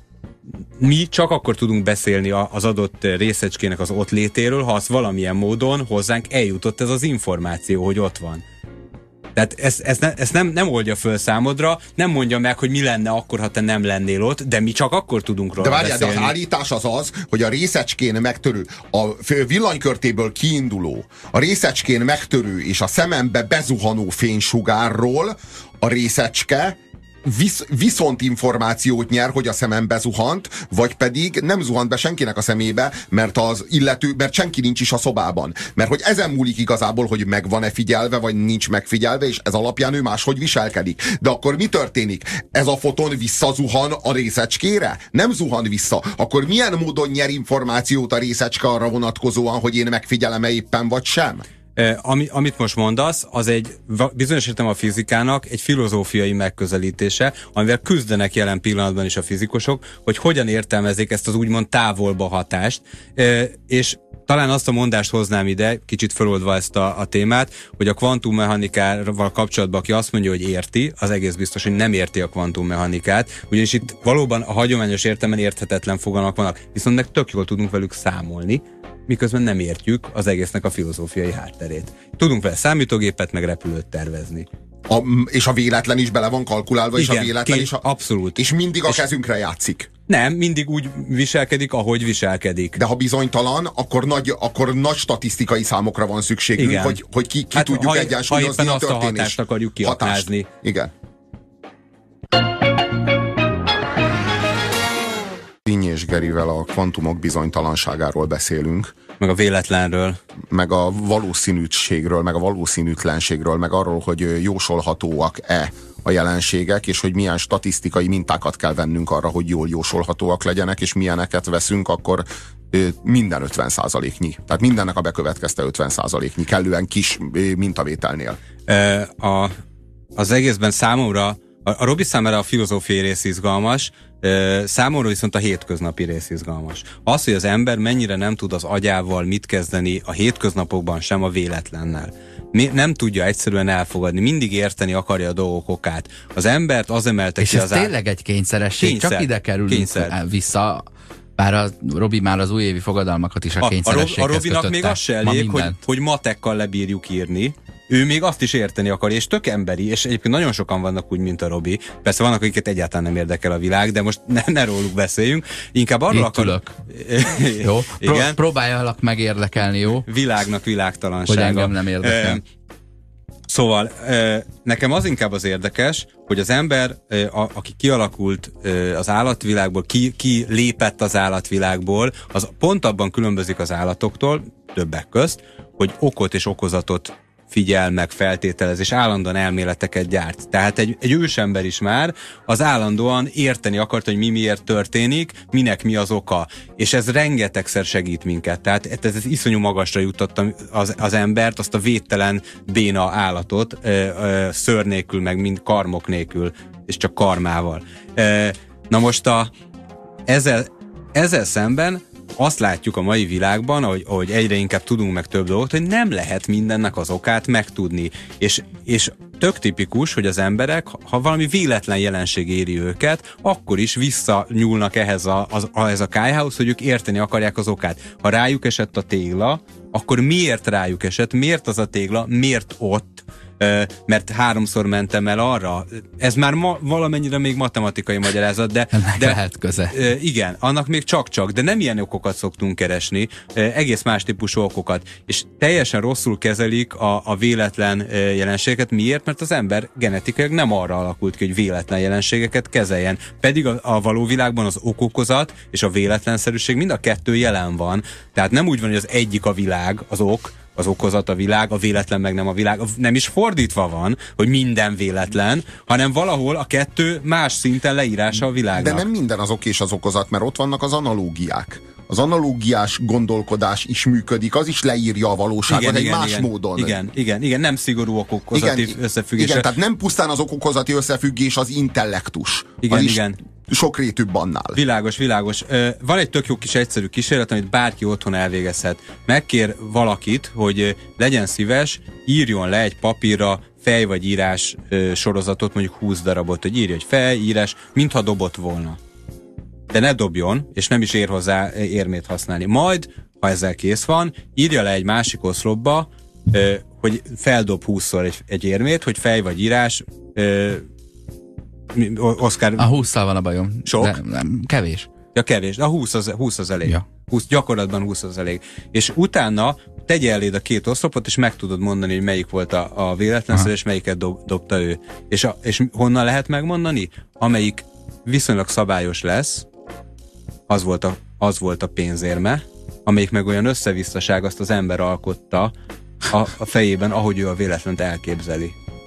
mi csak akkor tudunk beszélni az adott részecskének az ott létéről, ha az valamilyen módon hozzánk eljutott ez az információ, hogy ott van. Tehát ezt nem oldja föl számodra, nem mondja meg, hogy mi lenne akkor, ha te nem lennél ott, de mi csak akkor tudunk róla beszélni. De az állítás az, hogy a részecskén megtörő, a villanykörtéből kiinduló, a részecskén megtörő és a szemembe bezuhanó fénysugárról a részecske viszont információt nyer, hogy a szemembe zuhant, vagy pedig nem zuhant be senkinek a szemébe, mert mert senki nincs is a szobában. Mert hogy ezen múlik igazából, hogy meg van-e figyelve, vagy nincs megfigyelve, és ez alapján ő máshogy viselkedik. De akkor mi történik? Ez a foton visszazuhan a részecskére? Nem zuhan vissza. Akkor milyen módon nyer információt a részecske arra vonatkozóan, hogy én megfigyelem-e éppen, vagy sem? Amit most mondasz, az egy bizonyos értem a fizikának egy filozófiai megközelítése, amivel küzdenek jelen pillanatban is a fizikusok, hogy hogyan értelmezik ezt az úgymond távolba hatást, és talán azt a mondást hoznám ide, kicsit feloldva ezt a témát, hogy a kvantummechanikával kapcsolatban, aki azt mondja, hogy érti, az egész biztos, hogy nem érti a kvantummechanikát, ugyanis itt valóban a hagyományos értelemben érthetetlen fogalmak vannak, viszont meg tök jól tudunk velük számolni, miközben nem értjük az egésznek a filozófiai hátterét. Tudunk vele számítógépet, meg repülőt tervezni. És a véletlen is bele van kalkulálva, igen, és a véletlen is... Abszolút. És mindig a kezünkre játszik. Nem, mindig úgy viselkedik, ahogy viselkedik. De ha bizonytalan, akkor nagy statisztikai számokra van szükségünk, igen, hogy ki tudjuk egyensúlyozni a történést. Ha éppen azt a hatást akarjuk kiaknázni. Igen. Dinny és Gerivel a kvantumok bizonytalanságáról beszélünk. Meg a véletlenről. Meg a valószínűségről, meg a valószínűtlenségről, meg arról, hogy jósolhatóak-e a jelenségek, és hogy milyen statisztikai mintákat kell vennünk arra, hogy jól jósolhatóak legyenek, és milyeneket veszünk, akkor minden 50%-nyi. Tehát mindennek a bekövetkezte 50%-nyi, kellően kis mintavételnél. Az egészben számomra, a Robi számára a filozófiai rész izgalmas, számomra viszont a hétköznapi rész izgalmas. Az, hogy az ember mennyire nem tud az agyával mit kezdeni a hétköznapokban sem a véletlennel. Nem tudja egyszerűen elfogadni, mindig érteni akarja a dolgok okát. Az embert az emelte és ki ez tényleg egy kényszeresség, csak ide kerülünk vissza. Bár a Robi már az újévi fogadalmakat is a kényszerességhez A Robinak még az se elég, hogy matekkal lebírjuk írni. Ő még azt is érteni akar, és tök emberi, és egyébként nagyon sokan vannak úgy, mint a Robi. Persze vannak, akiket egyáltalán nem érdekel a világ, de most ne róluk beszéljünk. Inkább arról akarok. Jó? Próbáljalak megérdekelni, jó? Világnak világtalansága. Hogy engem nem érdekel. Szóval nekem az inkább az érdekes, hogy az ember, aki kialakult az állatvilágból, ki lépett az állatvilágból, az pont abban különbözik az állatoktól, többek közt, hogy okot és okozatot figyel meg, feltételez, és állandóan elméleteket gyárt. Tehát egy ősember is már az állandóan érteni akart, hogy mi miért történik, minek mi az oka. És ez rengetegszer segít minket. Tehát ez iszonyú magasra juttatta az embert, azt a védtelen béna állatot, szőr nélkül, meg mind karmok nélkül, és csak karmával. Na most ezzel szemben azt látjuk a mai világban, ahogy egyre inkább tudunk meg több dolgot, hogy nem lehet mindennek az okát megtudni. És tök tipikus, hogy az emberek, ha valami véletlen jelenség éri őket, akkor is visszanyúlnak ehhez a kályhához, hogy ők érteni akarják az okát. Ha rájuk esett a tégla, akkor miért rájuk esett, miért az a tégla, miért ott, mert 3-szor mentem el arra. Ez már valamennyire még matematikai magyarázat, de lehet köze. Igen, annak még csak-csak, de nem ilyen okokat szoktunk keresni, egész más típusú okokat, és teljesen rosszul kezelik a véletlen jelenségeket. Miért? Mert az ember genetikailag nem arra alakult ki, hogy véletlen jelenségeket kezeljen. Pedig a való világban az okokozat és a véletlenszerűség mind a kettő jelen van. Tehát nem úgy van, hogy az egyik a világ, az okozat a világ, a véletlen meg nem a világ. Nem is fordítva van, hogy minden véletlen, hanem valahol a kettő más szinten leírása a világnak. De nem minden az ok és az okozat, mert ott vannak az analógiák. Az analógiás gondolkodás is működik, az is leírja a valóságot egy más módon. Igen, nem szigorú okokozati összefüggés. Igen, tehát nem pusztán az okokozati összefüggés, az intellektus. Igen. Sokrétűbb annál. Világos. Van egy tök jó kis egyszerű kísérlet, amit bárki otthon elvégezhet. Megkér valakit, hogy legyen szíves, írjon le egy papírra fej vagy írás sorozatot, mondjuk 20 darabot, hogy írja egy fej, írás, mintha dobott volna. De ne dobjon, és nem is ér hozzá érmét használni. Majd, ha ezzel kész van, írja le egy másik oszlopba, hogy feldob 20-szor egy érmét, hogy fej vagy írás, Oszkár... A 20-szal van a bajom. Sok? De nem, kevés. Ja, kevés. A 20 az elég. Ja. 20, gyakorlatban 20 az elég. És utána tegye eléd a két oszlopot, és meg tudod mondani, hogy melyik volt a véletlenszerű, és melyiket dobta ő. És honnan lehet megmondani? Amelyik viszonylag szabályos lesz, az volt a pénzérme, amelyik meg olyan összevisszaság, azt az ember alkotta a fejében, ahogy ő a véletlent elképzeli.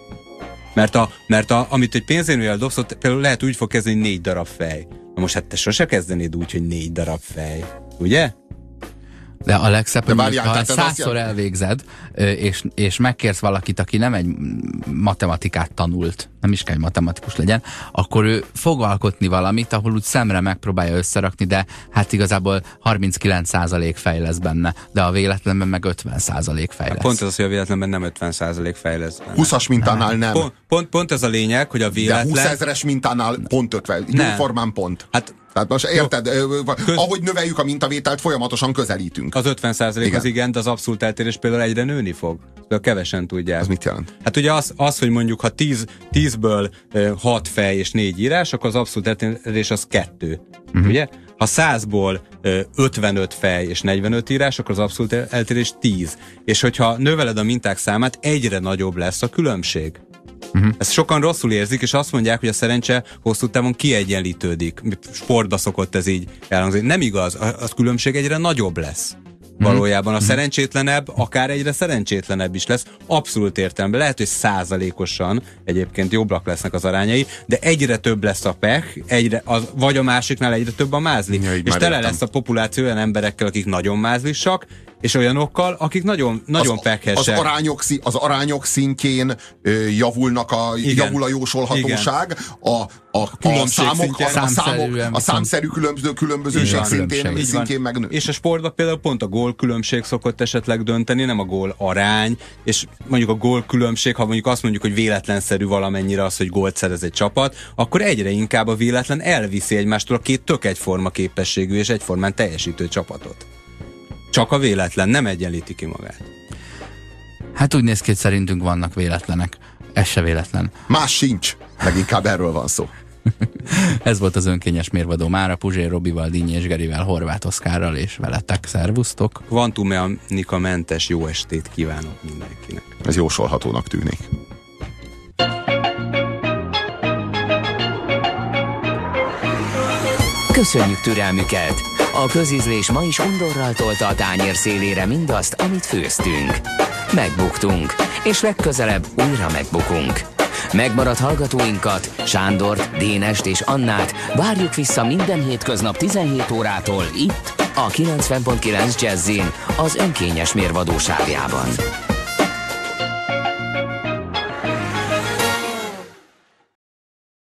Mert amit egy pénzérmével dobsz, ott például lehet úgy fog kezdeni 4 darab fej. Na most hát te sose kezdenéd úgy, hogy 4 darab fej. Ugye? De a legszebb, hogy ha 100-szor elvégzed, és megkérsz valakit, aki nem egy matematikát tanult, nem is kell, hogy matematikus legyen, akkor ő fog alkotni valamit, ahol úgy szemre megpróbálja összerakni, de hát igazából 39% fej lesz benne, de a véletlenben meg 50% fej lesz. Pont az, hogy a véletlenben nem 50% fej lesz benne. 20-as mintánál nem. Pont ez a lényeg, hogy a véletlen... De 20 000-es mintánál pont 50. Jóformán pont. Hát tehát most érted, ahogy növeljük a mintavételt, folyamatosan közelítünk. Az 50% az igen, de az abszolút eltérés például egyre nőni fog. De kevesen tudják. Az mit jelent? Hát ugye az hogy mondjuk, ha 10-ből 6 fej és 4 írás, akkor az abszolút eltérés az 2. Ugye? Ha 100-ból 55 fej és 45 írás, akkor az abszolút eltérés 10. És hogyha növeled a minták számát, egyre nagyobb lesz a különbség. Ezt sokan rosszul érzik, és azt mondják, hogy a szerencse hosszú távon kiegyenlítődik. Sportba szokott ez így elhangzni. Nem igaz, az különbség egyre nagyobb lesz. Valójában a szerencsétlenebb akár egyre szerencsétlenebb is lesz. Abszolút értelemben. Lehet, hogy százalékosan egyébként jobbak lesznek az arányai, de egyre több lesz a pech, vagy a másiknál egyre több a mázli. Ja, és tele lesz a populáció olyan emberekkel, akik nagyon mázlisak, és olyanokkal, akik nagyon pekhesek. Az arányok szintjén javul a jósolhatóság, a számszerű különbözőség szintjén megnő. És a sportban például pont a gólkülönbség szokott esetleg dönteni, nem a gól arány, és mondjuk a gólkülönbség, ha mondjuk azt mondjuk, hogy véletlenszerű valamennyire az, hogy gólt szerez egy csapat, akkor egyre inkább a véletlen elviszi egymástól a két tök egyforma képességű és egyformán teljesítő csapatot. Csak a véletlen nem egyenlíti ki magát. Hát úgy néz ki, hogy szerintünk vannak véletlenek. Ez se véletlen. Más sincs. Leginkább erről van szó. Ez volt az önkényes mérvadó mára. Puzsér Robival, Dínyi és Gerivel, Horváth Oszkárral és veletek. Szervusztok! Kvantummechanika mentes jó estét kívánok mindenkinek. Ez jósolhatónak tűnik. Köszönjük türelmüket! A közízlés ma is undorral tolta a tányér szélére mindazt, amit főztünk. Megbuktunk, és legközelebb újra megbukunk. Megmaradt hallgatóinkat, Sándort, Dénest és Annát várjuk vissza minden hétköznap 17 órától itt, a 90.9 Jazzin, az önkényes mérvadó sávjában.